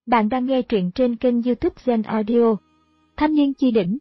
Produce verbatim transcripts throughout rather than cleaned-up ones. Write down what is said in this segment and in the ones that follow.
Bạn đang nghe truyện trên kênh YouTube Zen Audio. Thanh niên chi đỉnh.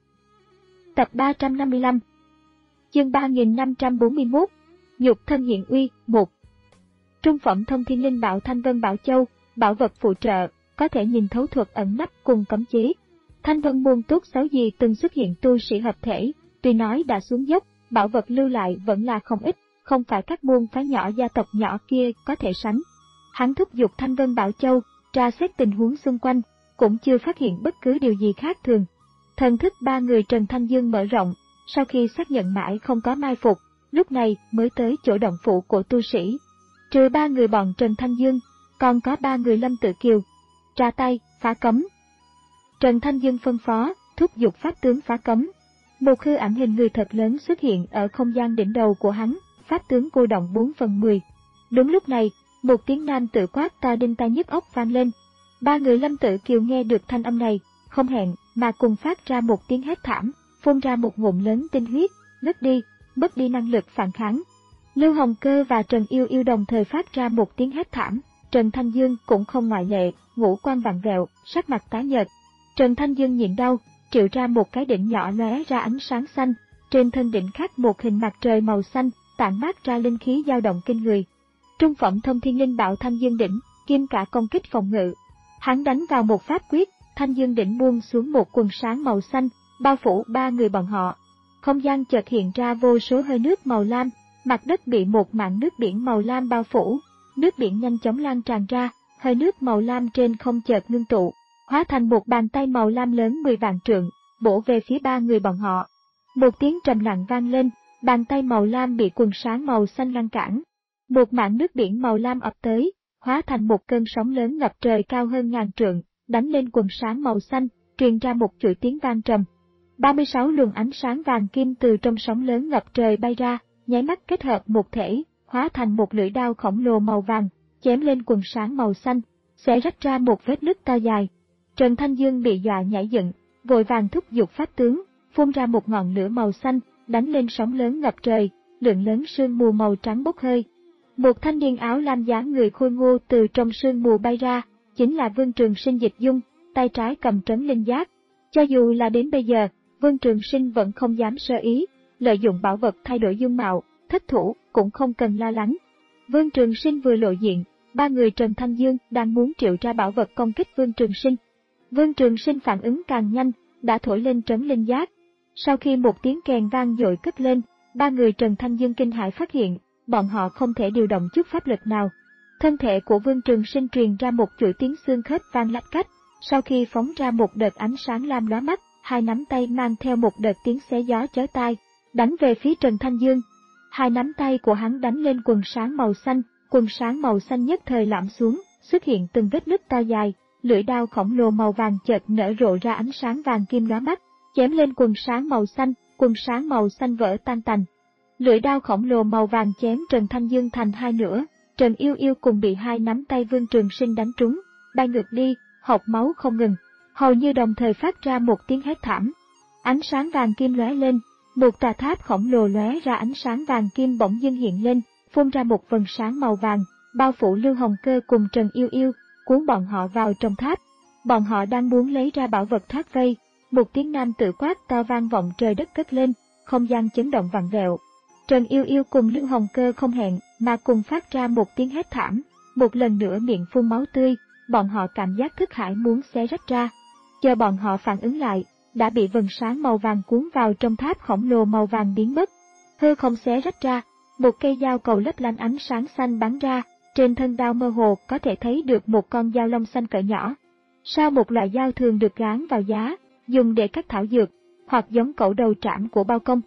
Tập ba trăm năm mươi lăm. Chương ba nghìn năm trăm bốn mươi mốt. Nhục thân hiện uy. một. Trung phẩm thông thiên linh bảo Thanh Vân Bảo Châu, bảo vật phụ trợ, có thể nhìn thấu thuật ẩn nấp cùng cấm chế. Thanh Vân môn tốt xấu gì từng xuất hiện tu sĩ hợp thể, tuy nói đã xuống dốc, bảo vật lưu lại vẫn là không ít, không phải các môn phái nhỏ gia tộc nhỏ kia có thể sánh. Hắn thúc giục Thanh Vân Bảo Châu, tra xét tình huống xung quanh, cũng chưa phát hiện bất cứ điều gì khác thường. Thần thức ba người Trần Thanh Dương mở rộng, sau khi xác nhận mãi không có mai phục, lúc này mới tới chỗ động phủ của tu sĩ. Trừ ba người bọn Trần Thanh Dương, còn có ba người Lâm Tự Kiều. Ra tay, phá cấm. Trần Thanh Dương phân phó, thúc giục pháp tướng phá cấm. Một hư ảnh hình người thật lớn xuất hiện ở không gian đỉnh đầu của hắn, pháp tướng cô động bốn phần mười. Đúng lúc này, một tiếng nam tự quát to đinh tai nhức óc vang lên. Ba người Lâm Tự Kiều nghe được thanh âm này, không hẹn mà cùng phát ra một tiếng hét thảm, phun ra một ngụm lớn tinh huyết, ngất đi, mất đi năng lực phản kháng. Lưu Hồng Cơ và Trần Yêu Yêu đồng thời phát ra một tiếng hét thảm, Trần Thanh Dương cũng không ngoại lệ, ngũ quan vặn vẹo, sắc mặt tái nhợt. Trần Thanh Dương nhịn đau, triệu ra một cái đỉnh nhỏ lóe ra ánh sáng xanh, trên thân đỉnh khắc một hình mặt trời màu xanh, tản mát ra linh khí dao động kinh người. Trung phẩm thông thiên linh bảo Thanh Dương đỉnh, kim cả công kích phòng ngự. Hắn đánh vào một pháp quyết, Thanh Dương đỉnh buông xuống một quần sáng màu xanh, bao phủ ba người bọn họ. Không gian chợt hiện ra vô số hơi nước màu lam, mặt đất bị một mảng nước biển màu lam bao phủ, nước biển nhanh chóng lan tràn ra, hơi nước màu lam trên không chợt ngưng tụ, hóa thành một bàn tay màu lam lớn mười vạn trượng, bổ về phía ba người bọn họ. Một tiếng trầm lặng vang lên, bàn tay màu lam bị quần sáng màu xanh ngăn cản. Một mảng nước biển màu lam ập tới, hóa thành một cơn sóng lớn ngập trời cao hơn ngàn trượng, đánh lên quần sáng màu xanh, truyền ra một chuỗi tiếng vang trầm. ba mươi sáu luồng ánh sáng vàng kim từ trong sóng lớn ngập trời bay ra, nháy mắt kết hợp một thể, hóa thành một lưỡi đao khổng lồ màu vàng, chém lên quần sáng màu xanh, xé rách ra một vết nứt to dài. Trần Thanh Dương bị dọa nhảy dựng, vội vàng thúc giục pháp tướng, phun ra một ngọn lửa màu xanh, đánh lên sóng lớn ngập trời, lượng lớn sương mù màu trắng bốc hơi. Một thanh niên áo lam dáng người khôi ngô từ trong sương mù bay ra, chính là Vương Trường Sinh Dịch Dung, tay trái cầm trấn linh giác. Cho dù là đến bây giờ, Vương Trường Sinh vẫn không dám sơ ý, lợi dụng bảo vật thay đổi dung mạo, thất thủ cũng không cần lo lắng. Vương Trường Sinh vừa lộ diện, ba người Trần Thanh Dương đang muốn triệu ra bảo vật công kích Vương Trường Sinh. Vương Trường Sinh phản ứng càng nhanh, đã thổi lên trấn linh giác. Sau khi một tiếng kèn vang dội cất lên, ba người Trần Thanh Dương kinh hãi phát hiện, bọn họ không thể điều động chút pháp lực nào. Thân thể của Vương Trường Sinh truyền ra một chuỗi tiếng xương khớp vang lách cách, sau khi phóng ra một đợt ánh sáng lam lóa mắt, hai nắm tay mang theo một đợt tiếng xé gió chói tai, đánh về phía Trần Thanh Dương. Hai nắm tay của hắn đánh lên quần sáng màu xanh, quần sáng màu xanh nhất thời lõm xuống, xuất hiện từng vết nứt to dài, lưỡi đao khổng lồ màu vàng chợt nở rộ ra ánh sáng vàng kim lóa mắt, chém lên quần sáng màu xanh, quần sáng màu xanh vỡ tan tành. Lưỡi đao khổng lồ màu vàng chém Trần Thanh Dương thành hai nửa, Trần Yêu Yêu cùng bị hai nắm tay Vương Trường Sinh đánh trúng, bay ngược đi, hộc máu không ngừng, hầu như đồng thời phát ra một tiếng hét thảm. Ánh sáng vàng kim lóe lên, một tòa tháp khổng lồ lóe ra ánh sáng vàng kim bỗng dưng hiện lên, phun ra một vầng sáng màu vàng, bao phủ Lưu Hồng Cơ cùng Trần Yêu Yêu, cuốn bọn họ vào trong tháp. Bọn họ đang muốn lấy ra bảo vật thoát vây, một tiếng nam tự quát to vang vọng trời đất cất lên, không gian chấn động vặn vẹo. Trần Yêu Yêu cùng Lưu Hồng Cơ không hẹn mà cùng phát ra một tiếng hét thảm, một lần nữa miệng phun máu tươi, bọn họ cảm giác thức hải muốn xé rách ra. Chờ bọn họ phản ứng lại, đã bị vầng sáng màu vàng cuốn vào trong tháp khổng lồ màu vàng biến mất. Hư không xé rách ra, một cây dao cầu lấp lánh ánh sáng xanh bắn ra, trên thân đao mơ hồ có thể thấy được một con dao long xanh cỡ nhỏ. Sau một loại dao thường được gán vào giá, dùng để cắt thảo dược, hoặc giống cẩu đầu trảm của bao công.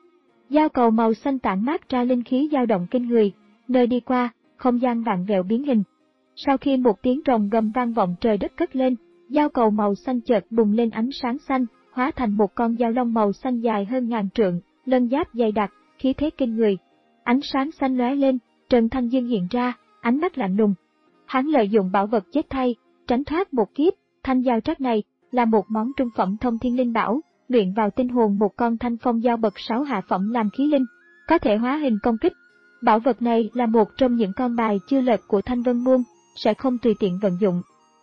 Dao cầu màu xanh tản mát ra linh khí dao động kinh người, nơi đi qua, không gian vặn vẹo biến hình. Sau khi một tiếng rồng gầm vang vọng trời đất cất lên, dao cầu màu xanh chợt bùng lên ánh sáng xanh, hóa thành một con dao long màu xanh dài hơn ngàn trượng, lân giáp dày đặc, khí thế kinh người. Ánh sáng xanh lóe lên, Trần Thanh Dương hiện ra, ánh mắt lạnh lùng. Hắn lợi dụng bảo vật chết thay, tránh thoát một kiếp. Thanh dao trắc này là một món trung phẩm thông thiên linh bảo, luyện vào tinh hồn một con thanh phong dao bậc sáu hạ phẩm làm khí linh, có thể hóa hình công kích. Bảo vật này là một trong những con bài chưa lật của Thanh Vân môn, sẽ không tùy tiện vận dụng.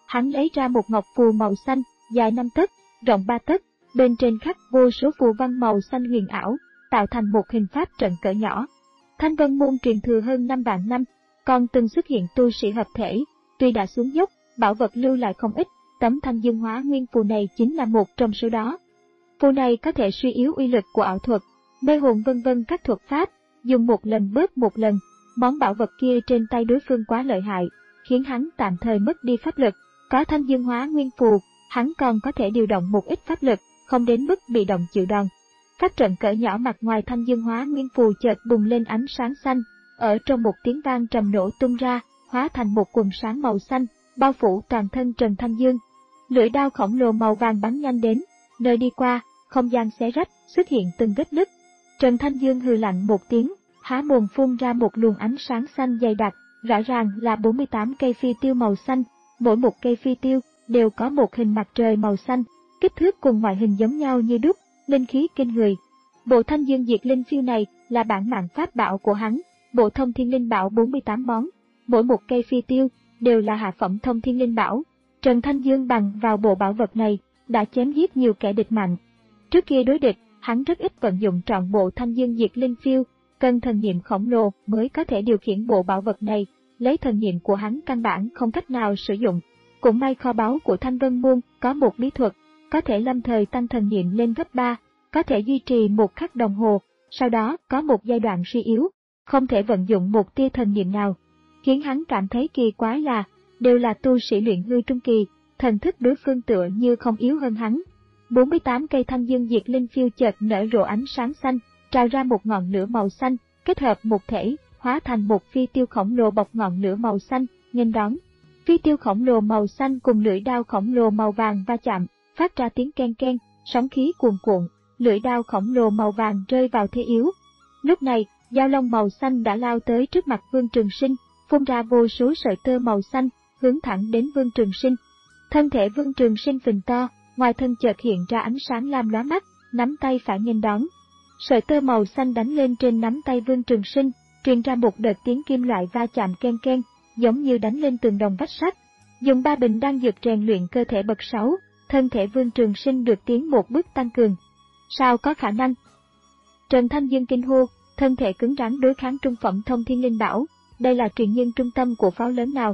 hắn lấy ra một ngọc phù màu xanh, dài năm tấc, rộng ba tấc, bên trên khắc vô số phù văn màu xanh huyền ảo, tạo thành một hình pháp trận cỡ nhỏ. Thanh Vân Môn truyền thừa hơn năm vạn năm, còn từng xuất hiện tu sĩ hợp thể, tuy đã xuống dốc, bảo vật lưu lại không ít, tấm Thanh Dương Hóa Nguyên phù này chính là một trong số đó. Phù này có thể suy yếu uy lực của ảo thuật, mê hồn vân vân các thuật pháp, dùng một lần bớt một lần. Món bảo vật kia trên tay đối phương quá lợi hại, khiến hắn tạm thời mất đi pháp lực. Có Thanh Dương Hóa Nguyên phù, hắn còn có thể điều động một ít pháp lực, không đến mức bị động chịu đòn. Pháp trận cỡ nhỏ mặt ngoài Thanh Dương Hóa Nguyên phù chợt bùng lên ánh sáng xanh, ở trong một tiếng vang trầm nổ tung ra, hóa thành một quần sáng màu xanh, bao phủ toàn thân Trần Thanh Dương. Lưỡi đao khổng lồ màu vàng bắn nhanh đến, nơi đi qua, không gian xé rách, xuất hiện từng vết nứt. Trần Thanh Dương hừ lạnh một tiếng, há mồm phun ra một luồng ánh sáng xanh dày đặc, rõ ràng là bốn mươi tám cây phi tiêu màu xanh, mỗi một cây phi tiêu đều có một hình mặt trời màu xanh, kích thước cùng ngoại hình giống nhau như đúc, linh khí kinh người. Bộ Thanh Dương Diệt Linh Phiêu này là bản mạng pháp bảo của hắn, bộ Thông Thiên Linh Bảo bốn mươi tám món, mỗi một cây phi tiêu đều là hạ phẩm Thông Thiên Linh Bảo. Trần Thanh Dương bằng vào bộ bảo vật này đã chém giết nhiều kẻ địch mạnh. Trước kia đối địch, hắn rất ít vận dụng trọn bộ Thanh Dương Diệt Linh Phiêu, cần thần niệm khổng lồ mới có thể điều khiển bộ bảo vật này, lấy thần niệm của hắn căn bản không cách nào sử dụng. Cũng may kho báu của Thanh Vân Môn có một bí thuật, có thể lâm thời tăng thần niệm lên gấp ba, có thể duy trì một khắc đồng hồ, sau đó có một giai đoạn suy yếu, không thể vận dụng một tia thần niệm nào. Khiến hắn cảm thấy kỳ quái là, đều là tu sĩ luyện hư trung kỳ, thần thức đối phương tựa như không yếu hơn hắn. bốn mươi tám cây Thanh Dương Diệt Linh Phiêu chợt nở rộ ánh sáng xanh, trào ra một ngọn lửa màu xanh, kết hợp một thể, hóa thành một phi tiêu khổng lồ bọc ngọn lửa màu xanh, nghênh đón. Phi tiêu khổng lồ màu xanh cùng lưỡi đao khổng lồ màu vàng va chạm, phát ra tiếng ken ken, sóng khí cuồn cuộn, lưỡi đao khổng lồ màu vàng rơi vào thế yếu. Lúc này, dao long màu xanh đã lao tới trước mặt Vương Trường Sinh, phun ra vô số sợi tơ màu xanh, hướng thẳng đến Vương Trường Sinh. Thân thể Vương Trường Sinh phình to, ngoài thân chợt hiện ra ánh sáng lam lóa mắt, nắm tay phải nghênh đón. Sợi tơ màu xanh đánh lên trên nắm tay Vương Trường Sinh, truyền ra một đợt tiếng kim loại va chạm ken ken, giống như đánh lên tường đồng vách sắt. Dùng ba bình đan dược rèn luyện cơ thể bậc sáu, thân thể Vương Trường Sinh được tiến một bước tăng cường. Sao có khả năng? Trần Thanh Dương kinh hô, thân thể cứng rắn đối kháng trung phẩm Thông Thiên Linh Bảo, đây là truyền nhân trung tâm của pháo lớn nào?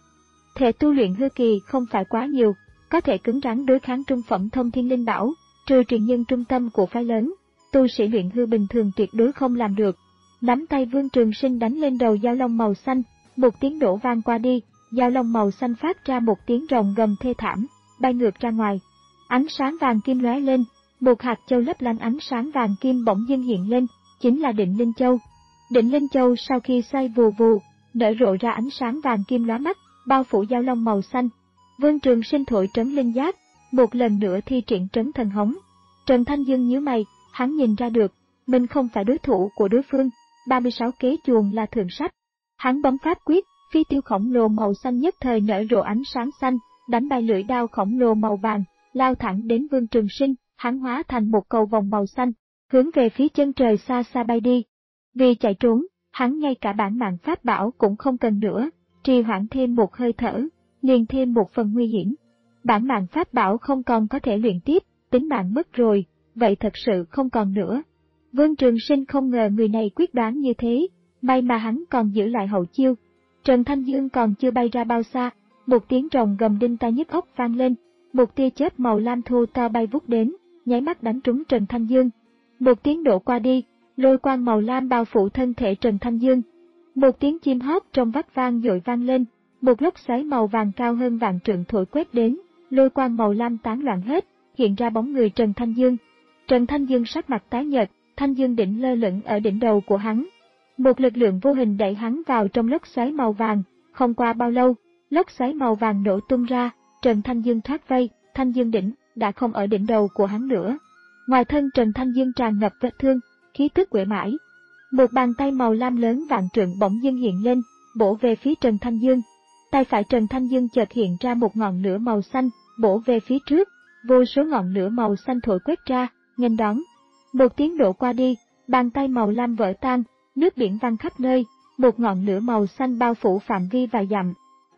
Thể tu luyện hư kỳ không phải quá nhiều, có thể cứng rắn đối kháng trung phẩm Thông Thiên Linh Bảo, trừ truyền nhân trung tâm của phái lớn, tu sĩ luyện hư bình thường tuyệt đối không làm được. Nắm tay Vương Trường Sinh đánh lên đầu dao long màu xanh, một tiếng nổ vang qua đi, dao long màu xanh phát ra một tiếng rồng gầm thê thảm, bay ngược ra ngoài. Ánh sáng vàng kim lóe lên, một hạt châu lấp lánh ánh sáng vàng kim bỗng dưng hiện lên, chính là Định Linh Châu. Định Linh Châu sau khi xoay vù vù, nở rộ ra ánh sáng vàng kim lóa mắt, bao phủ dao long màu xanh. Vương Trường Sinh thổi trấn linh giác, một lần nữa thi triển trấn thần hống. Trần Thanh Dương nhíu mày, hắn nhìn ra được, mình không phải đối thủ của đối phương, ba mươi sáu kế chuồng là thượng sách. Hắn bấm pháp quyết, phi tiêu khổng lồ màu xanh nhất thời nở rộ ánh sáng xanh, đánh bay lưỡi đao khổng lồ màu vàng, lao thẳng đến Vương Trường Sinh, hắn hóa thành một cầu vòng màu xanh, hướng về phía chân trời xa xa bay đi. Vì chạy trốn, hắn ngay cả bản mạng pháp bảo cũng không cần nữa, trì hoãn thêm một hơi thở, liền thêm một phần nguy hiểm. Bản mạng pháp bảo không còn có thể luyện tiếp, tính mạng mất rồi, vậy thật sự không còn nữa. Vương Trường Sinh không ngờ người này quyết đoán như thế, may mà hắn còn giữ lại hậu chiêu. Trần Thanh Dương còn chưa bay ra bao xa, một tiếng rồng gầm đinh tai nhức óc vang lên, một tia chớp màu lam thô to bay vút đến, nháy mắt đánh trúng Trần Thanh Dương. Một tiếng nổ qua đi, lôi quang màu lam bao phủ thân thể Trần Thanh Dương. Một tiếng chim hót trong vắt vang dội vang lên, một lốc xoáy màu vàng cao hơn vạn trượng thổi quét đến, lôi quang màu lam tán loạn hết, hiện ra bóng người Trần Thanh Dương. Trần Thanh Dương sắc mặt tái nhợt, Thanh Dương đỉnh lơ lửng ở đỉnh đầu của hắn. Một lực lượng vô hình đẩy hắn vào trong lốc xoáy màu vàng, không qua bao lâu, lốc xoáy màu vàng nổ tung ra, Trần Thanh Dương thoát vây, Thanh Dương đỉnh đã không ở đỉnh đầu của hắn nữa. Ngoài thân Trần Thanh Dương tràn ngập vết thương, khí tức uể mãi. Một bàn tay màu lam lớn vạn trượng bỗng dưng hiện lên, bổ về phía Trần Thanh Dương. Tay phải Trần Thanh Dương chợt hiện ra một ngọn lửa màu xanh, bổ về phía trước, vô số ngọn lửa màu xanh thổi quét ra, nghênh đón. Một tiếng nổ qua đi, bàn tay màu lam vỡ tan, nước biển văng khắp nơi, một ngọn lửa màu xanh bao phủ phạm vi vài dặm.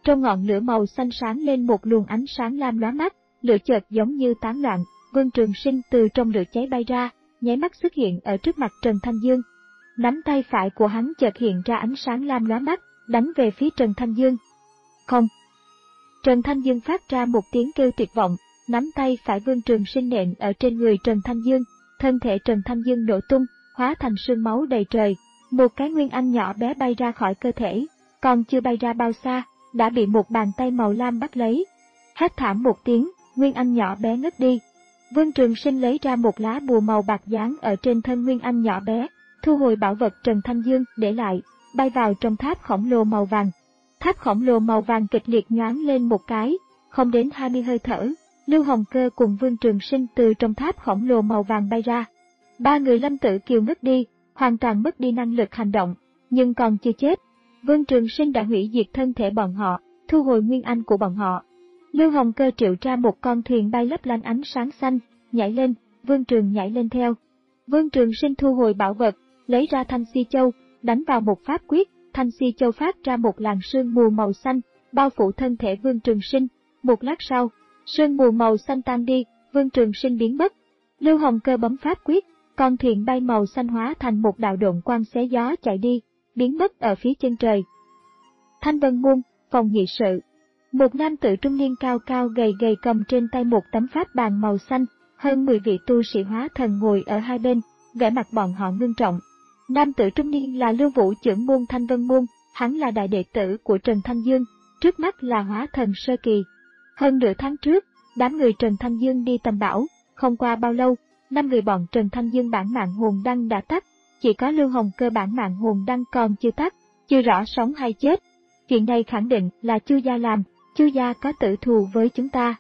Trong ngọn lửa màu xanh sáng lên một luồng ánh sáng lam lóa mắt, lửa chợt giống như tán loạn, Vương Trường Sinh từ trong lửa cháy bay ra, nháy mắt xuất hiện ở trước mặt Trần Thanh Dương. Nắm tay phải của hắn chợt hiện ra ánh sáng lam lóa mắt, đánh về phía Trần Thanh Dương. Không! Trần Thanh Dương phát ra một tiếng kêu tuyệt vọng, nắm tay phải Vương Trường Sinh nện ở trên người Trần Thanh Dương, thân thể Trần Thanh Dương nổ tung, hóa thành sương máu đầy trời, một cái nguyên anh nhỏ bé bay ra khỏi cơ thể, còn chưa bay ra bao xa, đã bị một bàn tay màu lam bắt lấy. Hét thảm một tiếng, nguyên anh nhỏ bé ngất đi. Vương Trường Sinh lấy ra một lá bùa màu bạc dán ở trên thân nguyên anh nhỏ bé, thu hồi bảo vật Trần Thanh Dương để lại, bay vào trong tháp khổng lồ màu vàng. Tháp khổng lồ màu vàng kịch liệt nhoáng lên một cái, không đến hai mươi hơi thở, Lưu Hồng Cơ cùng Vương Trường Sinh từ trong tháp khổng lồ màu vàng bay ra. Ba người Lâm Tử Kiều ngất đi, hoàn toàn mất đi năng lực hành động, nhưng còn chưa chết. Vương Trường Sinh đã hủy diệt thân thể bọn họ, thu hồi nguyên anh của bọn họ. Lưu Hồng Cơ triệu ra một con thuyền bay lấp lánh ánh sáng xanh, nhảy lên, Vương Trường nhảy lên theo. Vương Trường Sinh thu hồi bảo vật, lấy ra Thanh Si Châu, đánh vào một pháp quyết, Thanh Si Châu phát ra một làn sương mù màu xanh, bao phủ thân thể Vương Trường Sinh. Một lát sau, sương mù màu xanh tan đi, Vương Trường Sinh biến mất. Lưu Hồng Cơ bấm pháp quyết, con thuyền bay màu xanh hóa thành một đạo độn quang xé gió chạy đi, biến mất ở phía chân trời. Thanh Vân Môn, phòng nghị sự. Một nam tử trung niên cao cao gầy gầy cầm trên tay một tấm pháp bàn màu xanh, hơn mười vị tu sĩ hóa thần ngồi ở hai bên, vẻ mặt bọn họ ngưng trọng. Nam tử trung niên là Lưu Vũ trưởng môn Thanh Vân Môn, hắn là đại đệ tử của Trần Thanh Dương, trước mắt là hóa thần sơ kỳ. Hơn nửa tháng trước, đám người Trần Thanh Dương đi tầm bảo, không qua bao lâu, năm người bọn Trần Thanh Dương bản mạng hồn đăng đã tắt, chỉ có Lưu Hồng Cơ bản mạng hồn đăng còn chưa tắt, chưa rõ sống hay chết. Chuyện này khẳng định là Chu gia làm, Chu gia có tử thù với chúng ta.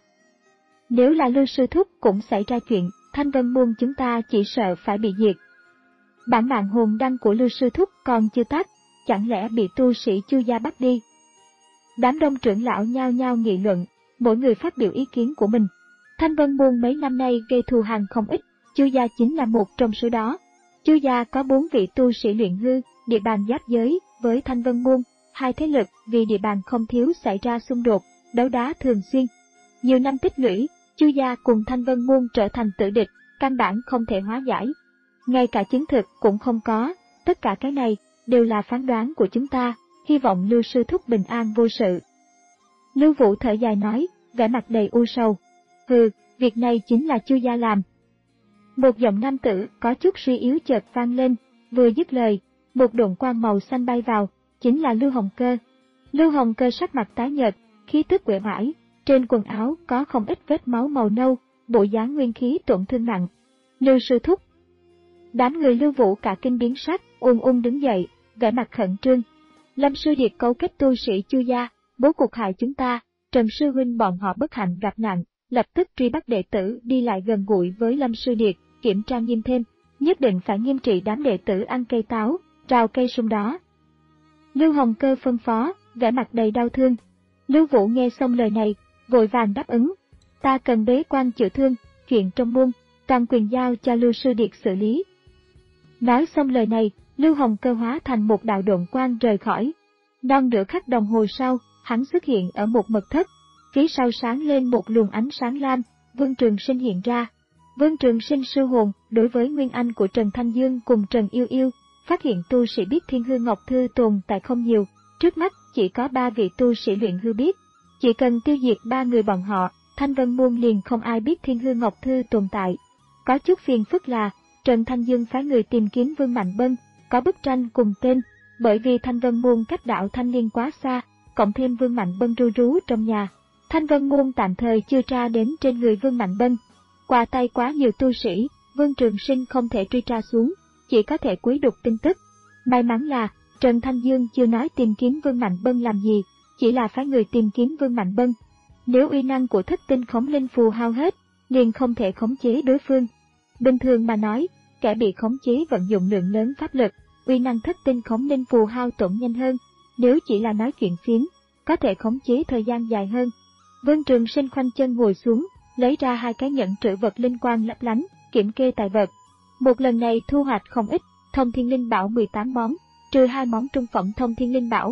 Nếu là Lưu sư thúc cũng xảy ra chuyện, Thanh Vân Môn chúng ta chỉ sợ phải bị diệt. Bản mạng hồn đăng của Lưu sư thúc còn chưa tắt, chẳng lẽ bị tu sĩ Chu gia bắt đi? Đám đông trưởng lão nhao nhao nghị luận, mỗi người phát biểu ý kiến của mình. Thanh Vân Môn mấy năm nay gây thù hằn không ít, Chu gia chính là một trong số đó. Chu gia có bốn vị tu sĩ luyện hư, địa bàn giáp giới với Thanh Vân Môn, hai thế lực vì địa bàn không thiếu xảy ra xung đột, đấu đá thường xuyên. Nhiều năm tích lũy, Chu gia cùng Thanh Vân Môn trở thành tử địch, căn bản không thể hóa giải. Ngay cả chứng thực cũng không có, tất cả cái này đều là phán đoán của chúng ta, hy vọng Lưu sư thúc bình an vô sự. Lưu Vũ thở dài nói, vẻ mặt đầy u sầu. Hừ, việc này chính là Chu gia làm. Một giọng nam tử có chút suy yếu chợt vang lên, vừa dứt lời, một độn quang màu xanh bay vào, chính là Lưu Hồng Cơ. Lưu Hồng Cơ sắc mặt tái nhợt, khí tức uể oải, trên quần áo có không ít vết máu màu nâu, bộ dáng nguyên khí tổn thương nặng. Lưu sư thúc. Đám người Lưu Vũ cả kinh biến sắc, ung ung đứng dậy, vẻ mặt khẩn trương. Lâm sư điệt cấu kết tu sĩ Chu gia, bố cục hại chúng ta, Trần sư huynh bọn họ bất hạnh gặp nạn, lập tức truy bắt đệ tử đi lại gần gũi với Lâm sư điệt, kiểm tra nghiêm thêm, nhất định phải nghiêm trị đám đệ tử ăn cây táo, rào cây sung đó. Lưu Hồng Cơ phân phó, vẻ mặt đầy đau thương. Lưu Vũ nghe xong lời này, vội vàng đáp ứng. Ta cần bế quan chữa thương, chuyện trong môn, toàn quyền giao cho Lưu sư điệt xử lý. Nói xong lời này, Lưu Hồng Cơ hóa thành một đạo độn quang rời khỏi. Non nửa khắc đồng hồ sau, hắn xuất hiện ở một mật thất. Phía sau sáng lên một luồng ánh sáng lam, Vương Trường Sinh hiện ra. Vương Trường Sinh sư hồn đối với nguyên anh của Trần Thanh Dương cùng Trần Yêu Yêu, phát hiện tu sĩ biết Thiên Hư Ngọc Thư tồn tại không nhiều, trước mắt chỉ có ba vị tu sĩ luyện hư biết. Chỉ cần tiêu diệt ba người bọn họ, Thanh Vân Môn liền không ai biết Thiên Hư Ngọc Thư tồn tại. Có chút phiền phức là, Trần Thanh Dương phái người tìm kiếm Vương Mạnh Bân, có bức tranh cùng tên, bởi vì Thanh Vân Môn cách đảo Thanh Liên quá xa, cộng thêm Vương Mạnh Bân ru rú trong nhà. Thanh Vân Môn tạm thời chưa tra đến trên người Vương Mạnh Bân. Qua tay quá nhiều tu sĩ, Vương Trường Sinh không thể truy tra xuống, chỉ có thể cúi đục tin tức. May mắn là, Trần Thanh Dương chưa nói tìm kiếm Vương Mạnh Bân làm gì, chỉ là phái người tìm kiếm Vương Mạnh Bân. Nếu uy năng của thất tinh khống linh phù hao hết, liền không thể khống chế đối phương. Bình thường mà nói, kẻ bị khống chế vận dụng lượng lớn pháp lực, uy năng thất tinh khống linh phù hao tổn nhanh hơn. Nếu chỉ là nói chuyện phiếm, có thể khống chế thời gian dài hơn. Vương Trường Sinh khoanh chân ngồi xuống, lấy ra hai cái nhẫn trữ vật linh quang lấp lánh, kiểm kê tài vật. Một lần này thu hoạch không ít, thông thiên linh bảo mười tám món, trừ hai món trung phẩm thông thiên linh bảo,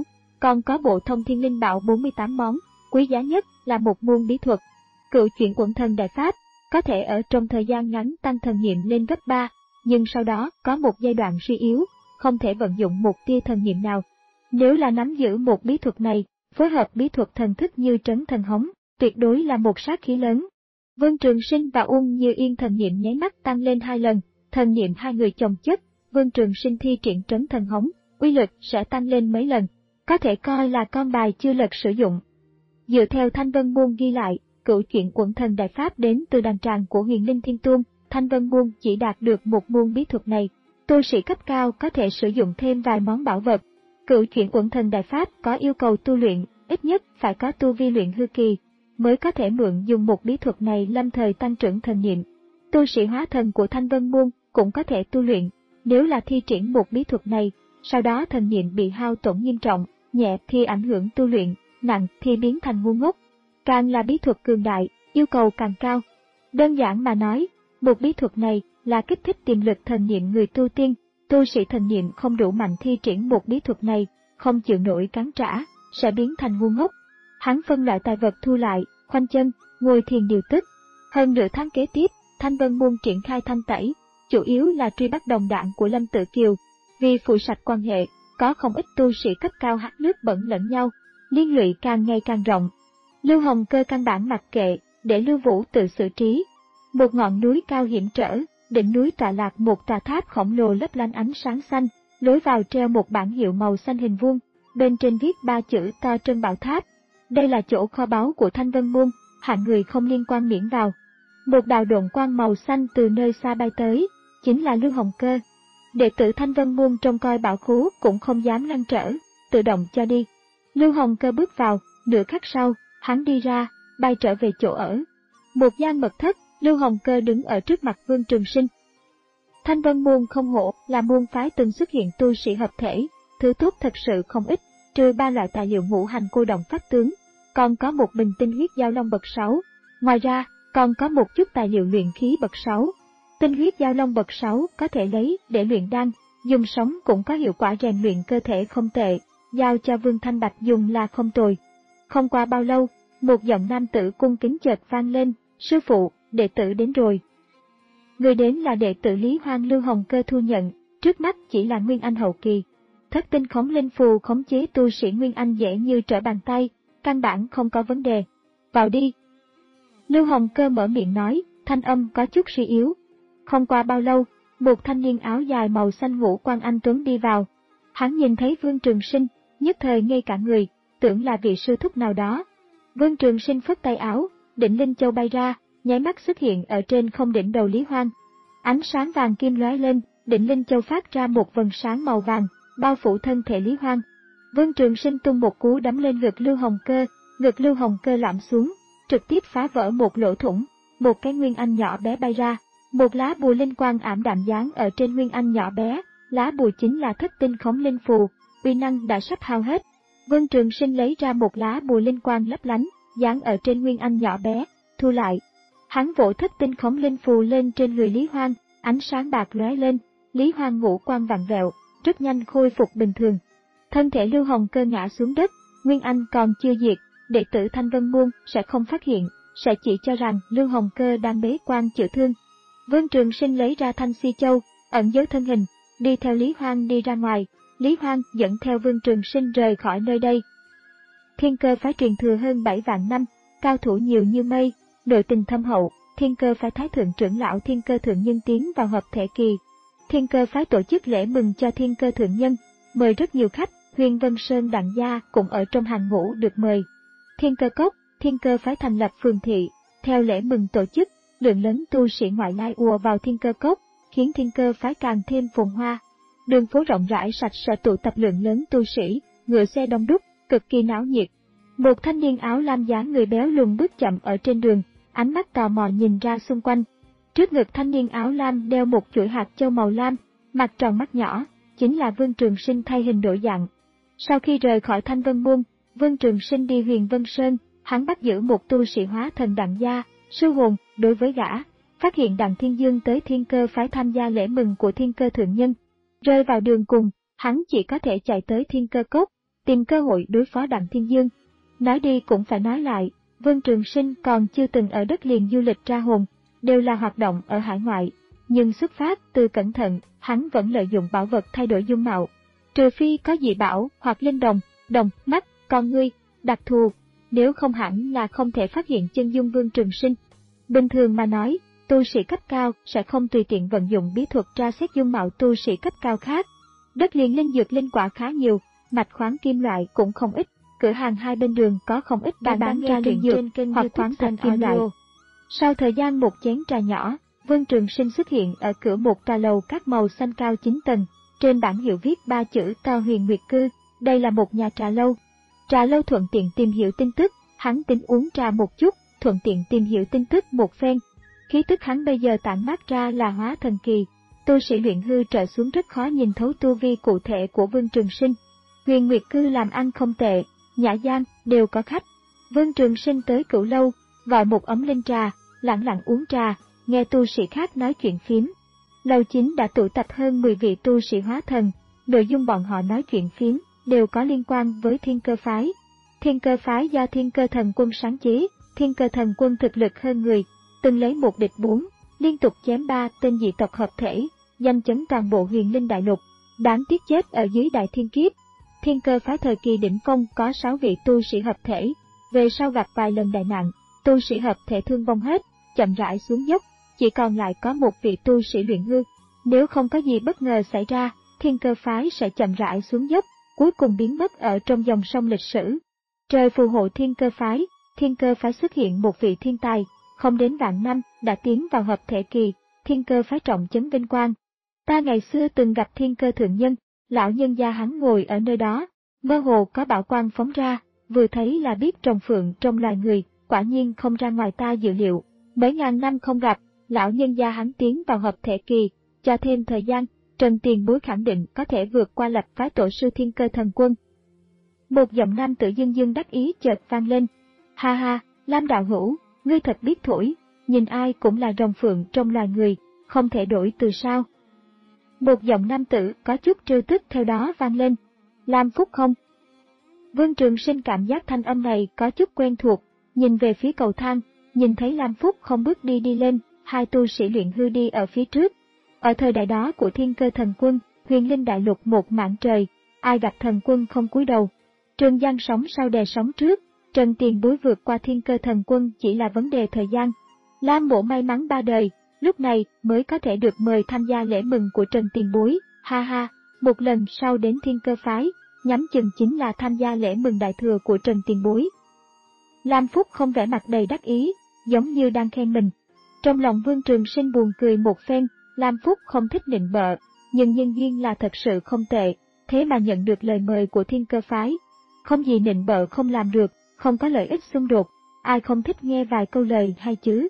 còn có bộ thông thiên linh bảo bốn mươi tám món, quý giá nhất là một môn bí thuật. Cựu chuyển quận thần đại pháp, có thể ở trong thời gian ngắn tăng thần niệm lên gấp ba, nhưng sau đó có một giai đoạn suy yếu, không thể vận dụng một tia thần niệm nào. Nếu là nắm giữ một bí thuật này, phối hợp bí thuật thần thức như trấn thần hống, tuyệt đối là một sát khí lớn. Vân Trường Sinh và Uông Như Yên thần niệm nháy mắt tăng lên hai lần, thần niệm hai người chồng chất, Vân Trường Sinh thi triển trấn thần hống, uy lực sẽ tăng lên mấy lần, có thể coi là con bài chưa lật sử dụng. Dựa theo Thanh Vân Môn ghi lại, cửu chuyển quận thần đại pháp đến từ đàn tràng của Huyền Linh Thiên Tôn, Thanh Vân Môn chỉ đạt được một môn bí thuật này, tu sĩ cấp cao có thể sử dụng thêm vài món bảo vật. Cửu chuyển quận thần đại pháp có yêu cầu tu luyện, ít nhất phải có tu vi luyện hư kỳ, mới có thể mượn dùng một bí thuật này lâm thời tăng trưởng thần niệm. Tu sĩ hóa thần của Thanh Vân Môn cũng có thể tu luyện, nếu là thi triển một bí thuật này, sau đó thần niệm bị hao tổn nghiêm trọng, nhẹ thì ảnh hưởng tu luyện, nặng thì biến thành ngu ngốc. Càng là bí thuật cường đại, yêu cầu càng cao. Đơn giản mà nói, một bí thuật này là kích thích tiềm lực thần niệm người tu tiên, tu sĩ thần niệm không đủ mạnh thi triển một bí thuật này, không chịu nổi cắn trả, sẽ biến thành ngu ngốc. Hắn phân loại tài vật thu lại, khoanh chân, ngồi thiền điều tức. Hơn nửa tháng kế tiếp, Thanh Vân Môn triển khai thanh tẩy, chủ yếu là truy bắt đồng đảng của Lâm Tự Kiều. Vì phủi sạch quan hệ, có không ít tu sĩ cấp cao hắt nước bẩn lẫn nhau, liên lụy càng ngày càng rộng. Lưu Hồng Cơ căn bản mặc kệ, để Lưu Vũ tự xử trí. Một ngọn núi cao hiểm trở, đỉnh núi tọa lạc một tòa tháp khổng lồ lấp lánh ánh sáng xanh, lối vào treo một bảng hiệu màu xanh hình vuông, bên trên viết ba chữ to Trân Bảo Tháp. Đây là chỗ kho báu của Thanh Vân Môn, hạng người không liên quan miễn vào. Một đạo độn quang màu xanh từ nơi xa bay tới, chính là Lưu Hồng Cơ. Đệ tử Thanh Vân Môn trông coi bảo khố cũng không dám ngăn trở, tự động cho đi. Lưu Hồng Cơ bước vào, nửa khắc sau, hắn đi ra, bay trở về chỗ ở. Một gian mật thất, Lưu Hồng Cơ đứng ở trước mặt Vương Trường Sinh. Thanh Vân Môn không hổ là môn phái từng xuất hiện tu sĩ hợp thể, thứ tốt thật sự không ít, trừ ba loại tài liệu ngũ hành cô động pháp tướng, còn có một bình tinh huyết giao long bậc sáu, ngoài ra còn có một chút tài liệu luyện khí bậc sáu. Tinh huyết giao long bậc sáu có thể lấy để luyện đan, dùng sống cũng có hiệu quả rèn luyện cơ thể không tệ, giao cho Vương Thanh Bạch dùng là không tồi. Không qua bao lâu, một giọng nam tử cung kính chợt vang lên, sư phụ, đệ tử đến rồi. Người đến là đệ tử Lý Hoang. Lưu Hồng Cơ thu nhận, trước mắt chỉ là Nguyên Anh hậu kỳ. Thất tinh khống linh phù khống chế tu sĩ Nguyên Anh dễ như trở bàn tay, căn bản không có vấn đề. Vào đi. Lưu Hồng Cơ mở miệng nói, thanh âm có chút suy yếu. Không qua bao lâu, một thanh niên áo dài màu xanh ngũ quan anh tuấn đi vào. Hắn nhìn thấy Vương Trường Sinh, nhất thời ngây cả người, tưởng là vị sư thúc nào đó. Vương Trường Sinh phất tay áo, đỉnh linh châu bay ra, nháy mắt xuất hiện ở trên không đỉnh đầu Lý Hoang. Ánh sáng vàng kim lóe lên, đỉnh linh châu phát ra một vầng sáng màu vàng, bao phủ thân thể Lý Hoang. Vương Trường Sinh tung một cú đấm lên ngực Lưu Hồng Cơ, ngực Lưu Hồng Cơ lõm xuống, trực tiếp phá vỡ một lỗ thủng, một cái nguyên anh nhỏ bé bay ra. Một lá bùa linh quang ảm đạm dán ở trên nguyên anh nhỏ bé, lá bùa chính là thất tinh khống linh phù, uy năng đã sắp hao hết. Vương Trường Sinh lấy ra một lá bùa linh quang lấp lánh, dán ở trên nguyên anh nhỏ bé, thu lại. Hắn vỗ thất tinh khống linh phù lên trên người Lý Hoang, ánh sáng bạc lóe lên, Lý Hoang ngũ quan vặn vẹo, rất nhanh khôi phục bình thường. Thân thể Lưu Hồng Cơ ngã xuống đất, nguyên anh còn chưa diệt, đệ tử Thanh Vân Môn sẽ không phát hiện, sẽ chỉ cho rằng Lưu Hồng Cơ đang bế quan chữa thương. Vương Trường Sinh lấy ra thanh si châu, ẩn giấu thân hình, đi theo Lý Hoang đi ra ngoài. Lý Hoang dẫn theo Vương Trường Sinh rời khỏi nơi đây. Thiên Cơ phái truyền thừa hơn bảy vạn năm, cao thủ nhiều như mây, nội tình thâm hậu. Thiên Cơ phái thái thượng trưởng lão Thiên Cơ thượng nhân tiến vào hợp thể kỳ. Thiên Cơ phái tổ chức lễ mừng cho Thiên Cơ thượng nhân, mời rất nhiều khách. Huyền Vân Sơn Đặng gia cũng ở trong hàng ngũ được mời. Thiên Cơ cốc, Thiên Cơ phái thành lập phường thị, theo lễ mừng tổ chức. Lượng lớn tu sĩ ngoại lai ùa vào Thiên Cơ cốc, khiến Thiên Cơ phái càng thêm phồn hoa. Đường phố rộng rãi sạch sẽ tụ tập lượng lớn tu sĩ, ngựa xe đông đúc, cực kỳ náo nhiệt. Một thanh niên áo lam dáng người béo lùn bước chậm ở trên đường, ánh mắt tò mò nhìn ra xung quanh. Trước ngực thanh niên áo lam đeo một chuỗi hạt châu màu lam, mặt tròn mắt nhỏ, chính là Vương Trường Sinh thay hình đổi dạng. Sau khi rời khỏi Thanh Vân Môn, Vương Trường Sinh đi Huyền Vân Sơn, hắn bắt giữ một tu sĩ hóa thần Đặng gia. Sư hồn, đối với gã, phát hiện Đặng Thiên Dương tới Thiên Cơ phái tham gia lễ mừng của Thiên Cơ thượng nhân. Rơi vào đường cùng, hắn chỉ có thể chạy tới Thiên Cơ cốc. tìm cơ hội đối phó Đặng Thiên Dương. Nói đi cũng phải nói lại, Vương Trường Sinh còn chưa từng ở đất liền du lịch ra hồn, đều là hoạt động ở hải ngoại. Nhưng xuất phát từ cẩn thận, hắn vẫn lợi dụng bảo vật thay đổi dung mạo. Trừ phi có dị bảo hoặc linh đồng, đồng, mắt, con ngươi, đặc thù, nếu không hẳn là không thể phát hiện chân dung Vương Trường Sinh. Bình thường mà nói, tu sĩ cấp cao sẽ không tùy tiện vận dụng bí thuật tra xét dung mạo tu sĩ cấp cao khác. Đất liền linh dược linh quả khá nhiều, mạch khoáng kim loại cũng không ít, cửa hàng hai bên đường có không ít bán, bán ra linh dược hoặc khoáng thạch kim loại. Sau thời gian một chén trà nhỏ, Vương Trường Sinh xuất hiện ở cửa một trà lầu các màu xanh cao chín tầng, trên bảng hiệu viết ba chữ to Huyền Nguyệt Cư, đây là một nhà trà lâu. Trà lâu thuận tiện tìm hiểu tin tức, hắn tính uống trà một chút, thuận tiện tìm hiểu tin tức một phen. Khí tức hắn bây giờ tản mát ra là hóa thần kỳ, tu sĩ luyện hư trở xuống rất khó nhìn thấu tu vi cụ thể của Vương Trường Sinh. Huyền Nguyệt Cư làm ăn không tệ, nhã gian, đều có khách. Vương Trường Sinh tới Cửu lâu, gọi một ấm linh trà, lặng lặng uống trà, nghe tu sĩ khác nói chuyện phím. Lầu chín đã tụ tập hơn mười vị tu sĩ hóa thần, nội dung bọn họ nói chuyện phím đều có liên quan với Thiên Cơ phái. Thiên Cơ phái do Thiên Cơ Thần Quân sáng chế, Thiên Cơ Thần Quân thực lực hơn người, từng lấy một địch bốn, liên tục chém ba tên dị tộc hợp thể, danh chấn toàn bộ Huyền Linh Đại Lục, đáng tiếc chết ở dưới Đại Thiên Kiếp. Thiên Cơ phái thời kỳ đỉnh phong có sáu vị tu sĩ hợp thể, về sau gặp vài lần đại nạn, tu sĩ hợp thể thương vong hết, chậm rãi xuống dốc, chỉ còn lại có một vị tu sĩ luyện hư. Nếu không có gì bất ngờ xảy ra, Thiên Cơ phái sẽ chậm rãi xuống dốc, cuối cùng biến mất ở trong dòng sông lịch sử. Trời phù hộ Thiên Cơ phái, Thiên Cơ phái xuất hiện một vị thiên tài, không đến vạn năm đã tiến vào hợp thể kỳ, Thiên Cơ phái trọng chấn vinh quang. Ta ngày xưa từng gặp Thiên Cơ thượng nhân, lão nhân gia hắn ngồi ở nơi đó, mơ hồ có bảo quang phóng ra, vừa thấy là biết rồng phượng trong loài người, quả nhiên không ra ngoài ta dự liệu. Mấy ngàn năm không gặp, lão nhân gia hắn tiến vào hợp thể kỳ, cho thêm thời gian, Trần Tiền Bối khẳng định có thể vượt qua lập phái tổ sư Thiên Cơ Thần Quân. Một giọng nam tử dương dương đắc ý chợt vang lên. Ha ha, Lam đạo hữu, ngươi thật biết thổi, nhìn ai cũng là rồng phượng trong loài người, không thể đổi từ sao. Một giọng nam tử có chút trêu tức theo đó vang lên. Lam Phúc không? Vương Trường Sinh cảm giác thanh âm này có chút quen thuộc, nhìn về phía cầu thang, nhìn thấy Lam Phúc không bước đi đi lên, hai tu sĩ luyện hư đi ở phía trước. Ở thời đại đó của Thiên Cơ Thần Quân, Huyền Linh Đại Lục một mảng trời, ai gặp thần quân không cúi đầu. Trường Giang sóng sau đè sóng trước, Trần Tiền Bối vượt qua Thiên Cơ Thần Quân chỉ là vấn đề thời gian. Lam Mộ may mắn ba đời, lúc này mới có thể được mời tham gia lễ mừng của Trần Tiền Bối, ha ha, một lần sau đến Thiên Cơ phái, nhắm chừng chính là tham gia lễ mừng đại thừa của Trần Tiền Bối. Lam Phúc không vẻ mặt đầy đắc ý, giống như đang khen mình. Trong lòng Vương Trường Sinh buồn cười một phen, Lam Phúc không thích nịnh bợ, nhưng nhân duyên là thật sự không tệ, thế mà nhận được lời mời của Thiên Cơ phái. Không gì nịnh bợ không làm được, không có lợi ích xung đột, ai không thích nghe vài câu lời hay chứ.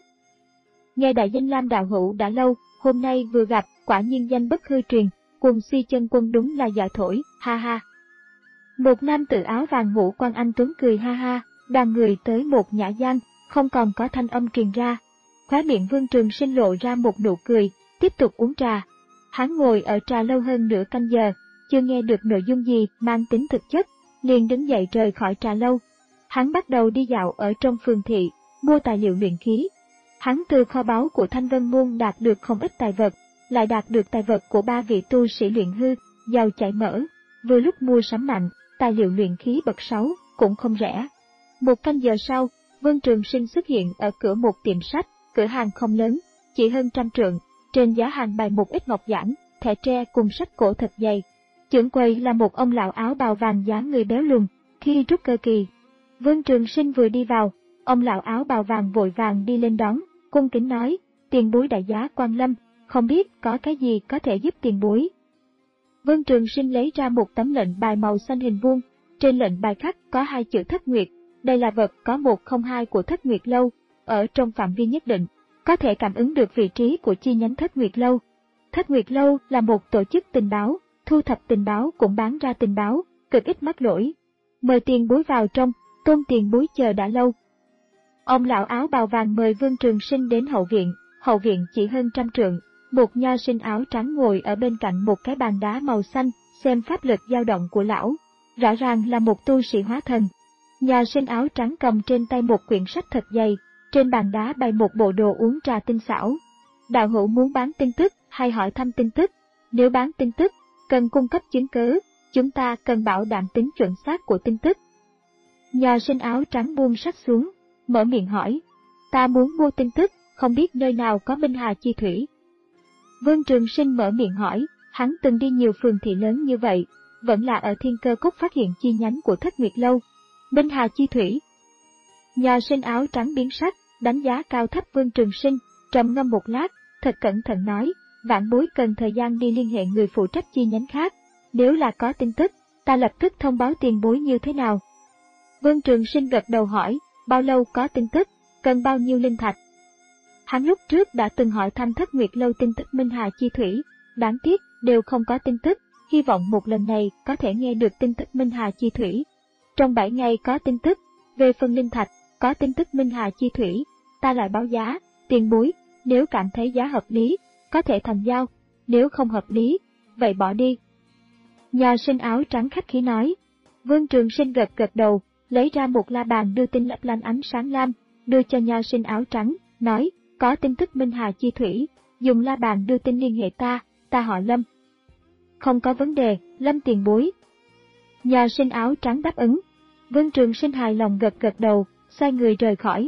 Nghe đại danh Lam đạo hữu đã lâu, hôm nay vừa gặp, quả nhiên danh bất hư truyền, Cuồng Suy Chân Quân đúng là dạ thổi, ha ha. Một nam tử áo vàng ngũ quan anh tuấn cười ha ha, đoàn người tới một nhã gian, không còn có thanh âm truyền ra. Khóe miệng Vương Trường Sinh lộ ra một nụ cười, tiếp tục uống trà. Hắn ngồi ở trà lâu hơn nửa canh giờ, chưa nghe được nội dung gì mang tính thực chất, liền đứng dậy rời khỏi trà lâu. Hắn bắt đầu đi dạo ở trong phường thị, mua tài liệu luyện khí. Hắn từ kho báu của Thanh Vân Môn đạt được không ít tài vật, lại đạt được tài vật của ba vị tu sĩ luyện hư, giàu chảy mỡ. Vừa lúc mua sắm mạnh, tài liệu luyện khí bậc sáu, cũng không rẻ. Một canh giờ sau, Vương Trường Sinh xuất hiện ở cửa một tiệm sách, cửa hàng không lớn, chỉ hơn trăm trượng, trên giá hàng bày một ít ngọc giản, thẻ tre cùng sách cổ thật dày. Trưởng quầy là một ông lão áo bào vàng dáng người béo lùn, khi rút cơ kỳ. Vương Trường Sinh vừa đi vào, ông lão áo bào vàng vội vàng đi lên đón, cung kính nói, tiền bối đại giá quan lâm, không biết có cái gì có thể giúp tiền bối. Vương Trường Sinh lấy ra một tấm lệnh bài màu xanh hình vuông, trên lệnh bài khắc có hai chữ Thất Nguyệt, đây là vật có một không hai của Thất Nguyệt Lâu, ở trong phạm vi nhất định, có thể cảm ứng được vị trí của chi nhánh Thất Nguyệt Lâu. Thất Nguyệt Lâu là một tổ chức tình báo, thu thập tình báo cũng bán ra tình báo, cực ít mắc lỗi. Mời tiền bối vào trong, Tôn tiền bối chờ đã lâu. Ông lão áo bào vàng mời Vương Trường Sinh đến hậu viện, hậu viện chỉ hơn trăm trượng, một nho sinh áo trắng ngồi ở bên cạnh một cái bàn đá màu xanh, xem pháp lực dao động của lão. rõ ràng là một tu sĩ hóa thần. Nhà sinh áo trắng cầm trên tay một quyển sách thật dày, trên bàn đá bày một bộ đồ uống trà tinh xảo. Đạo hữu muốn bán tin tức hay hỏi thăm tin tức? Nếu bán tin tức, cần cung cấp chứng cứ, chúng ta cần bảo đảm tính chuẩn xác của tin tức. Nhà sinh áo trắng buông sách xuống, mở miệng hỏi, ta muốn mua tin tức, không biết nơi nào có Minh Hà Chi Thủy. Vương Trường Sinh mở miệng hỏi, hắn từng đi nhiều phường thị lớn như vậy, vẫn là ở Thiên Cơ Cốc phát hiện chi nhánh của Thất Nguyệt Lâu. Minh Hà Chi Thủy. Nhà sinh áo trắng biến sắc, đánh giá cao thấp Vương Trường Sinh, trầm ngâm một lát, thật cẩn thận nói, vạn bối cần thời gian đi liên hệ người phụ trách chi nhánh khác. Nếu là có tin tức, ta lập tức thông báo tiền bối như thế nào? Vương Trường Sinh gật đầu hỏi, bao lâu có tin tức, cần bao nhiêu linh thạch? Hắn lúc trước đã từng hỏi thăm Thất Nguyệt Lâu tin tức Minh Hà Chi Thủy, đáng tiếc, đều không có tin tức, hy vọng một lần này có thể nghe được tin tức Minh Hà Chi Thủy. Trong bảy ngày có tin tức, về phần linh thạch, có tin tức Minh Hà Chi Thủy, ta lại báo giá, tiền bối, nếu cảm thấy giá hợp lý, có thể thành giao, nếu không hợp lý, vậy bỏ đi. Nhà sinh áo trắng khách khí nói. Vương Trường Sinh gật gật đầu, lấy ra một la bàn đưa tin lấp lánh ánh sáng lam, đưa cho nhà sinh áo trắng, nói, có tin tức Minh Hà Chi Thủy, dùng la bàn đưa tin liên hệ ta, ta họ Lâm. Không có vấn đề, Lâm tiền bối. Nhà sinh áo trắng đáp ứng. Vương Trường Sinh hài lòng gật gật đầu, xoay người rời khỏi.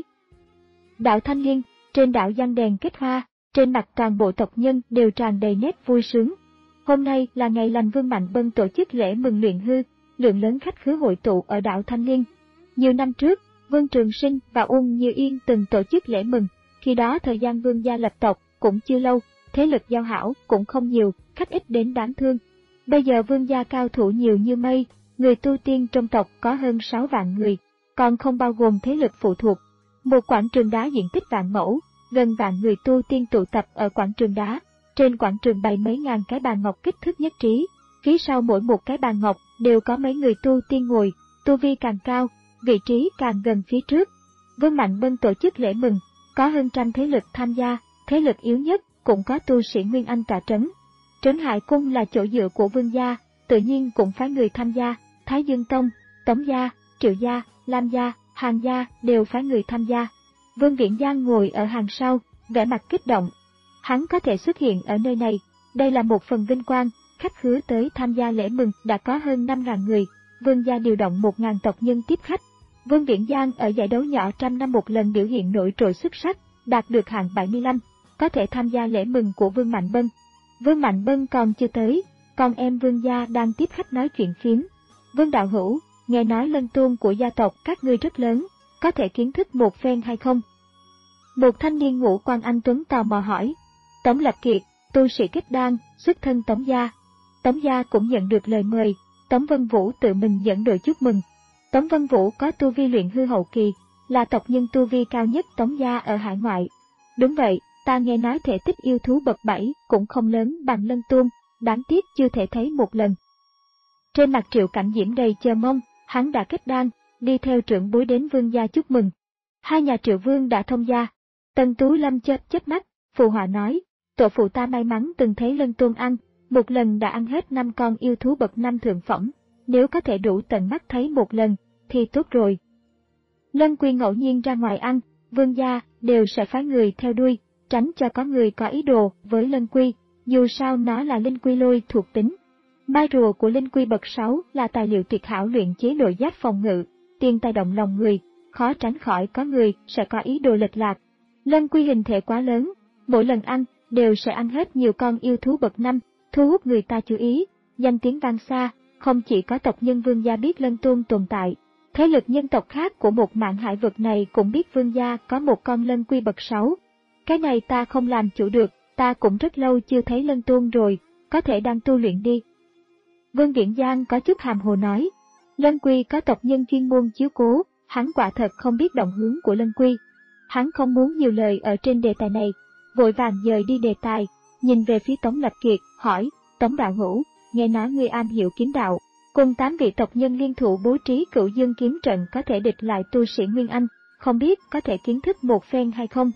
Đảo Thanh Liên, trên đảo giăng đèn kết hoa, trên mặt toàn bộ tộc nhân đều tràn đầy nét vui sướng. Hôm nay là ngày lành Vương Mạnh Bân tổ chức lễ mừng luyện hư, lượng lớn khách khứa hội tụ ở đảo Thanh Liên. Nhiều năm trước, Vương Trường Sinh và Uông Như Yên từng tổ chức lễ mừng, khi đó thời gian Vương gia lập tộc cũng chưa lâu, thế lực giao hảo cũng không nhiều, khách ít đến đáng thương. Bây giờ Vương gia cao thủ nhiều như mây, người tu tiên trong tộc có hơn sáu vạn người, còn không bao gồm thế lực phụ thuộc. Một quảng trường đá diện tích vạn mẫu, gần vạn người tu tiên tụ tập ở quảng trường đá. Trên quảng trường bày mấy ngàn cái bàn ngọc kích thước nhất trí, phía sau mỗi một cái bàn ngọc đều có mấy người tu tiên ngồi, tu vi càng cao, vị trí càng gần phía trước. Vương Mạnh Bân tổ chức lễ mừng, có hơn trăm thế lực tham gia, thế lực yếu nhất cũng có tu sĩ Nguyên Anh cả trấn. Trấn Hải Cung là chỗ dựa của Vương gia, tự nhiên cũng phái người tham gia, Thái Dương Tông, Tống gia, Triệu gia, Lam gia, Hàn gia đều phái người tham gia. Vương Viễn Giang ngồi ở hàng sau, vẻ mặt kích động. Hắn có thể xuất hiện ở nơi này, đây là một phần vinh quang, khách khứa tới tham gia lễ mừng đã có hơn năm ngàn người, Vương gia điều động một ngàn tộc nhân tiếp khách. Vương Viễn Giang ở giải đấu nhỏ trăm năm một lần biểu hiện nổi trội xuất sắc, đạt được hạng bảy mươi lăm, có thể tham gia lễ mừng của Vương Mạnh Bân. Vương Mạnh Bân còn chưa tới, con em Vương gia đang tiếp khách nói chuyện phiếm. Vương đạo hữu, nghe nói lân tôn của gia tộc các ngươi rất lớn, có thể kiến thức một phen hay không? Một thanh niên ngũ quan anh tuấn tò mò hỏi. Tống Lập Kiệt, tu sĩ kết đan, xuất thân Tống gia. Tống gia cũng nhận được lời mời, Tống Vân Vũ tự mình dẫn đội chúc mừng. Tống Vân Vũ có tu vi luyện hư hậu kỳ, là tộc nhân tu vi cao nhất Tống gia ở hải ngoại. Đúng vậy, ta nghe nói thể tích yêu thú bậc bảy cũng không lớn bằng lân tôn, đáng tiếc chưa thể thấy một lần. Trên mặt Triệu Cảnh Diễm đầy chờ mong, hắn đã kết đan, đi theo trưởng bối đến Vương gia chúc mừng. Hai nhà Triệu Vương đã thông gia. Tần Tú Lâm chớp chớp mắt, phụ họa nói, tổ phụ ta may mắn từng thấy lân tôn ăn, một lần đã ăn hết năm con yêu thú bậc năm thượng phẩm, nếu có thể đủ tận mắt thấy một lần, thì tốt rồi. Lân Quy ngẫu nhiên ra ngoài ăn, Vương gia đều sẽ phái người theo đuôi, tránh cho có người có ý đồ với Lân Quy, dù sao nó là linh quy lôi thuộc tính. Mai rùa của linh quy bậc sáu là tài liệu tuyệt hảo luyện chế nội giáp phòng ngự, tiền tài động lòng người, khó tránh khỏi có người sẽ có ý đồ lệch lạc. Lân Quy hình thể quá lớn, mỗi lần ăn đều sẽ ăn hết nhiều con yêu thú bậc năm, thu hút người ta chú ý, danh tiếng vang xa, không chỉ có tộc nhân Vương gia biết Lân Tôn tồn tại, thế lực nhân tộc khác của một mạn hải vực này cũng biết Vương gia có một con Lân Quy bậc sáu. Cái này ta không làm chủ được, ta cũng rất lâu chưa thấy Lân Tôn rồi, có thể đang tu luyện đi. Vương Viễn Giang có chút hàm hồ nói, Lân Quy có tộc nhân chuyên môn chiếu cố, hắn quả thật không biết động hướng của Lân Quy. Hắn không muốn nhiều lời ở trên đề tài này, vội vàng dời đi đề tài, nhìn về phía Tống Lập Kiệt, hỏi, Tống đạo hữu, nghe nói ngươi am hiểu kiếm đạo, cùng tám vị tộc nhân liên thủ bố trí Cửu Dương kiếm trận có thể địch lại tu sĩ Nguyên Anh, không biết có thể kiến thức một phen hay không?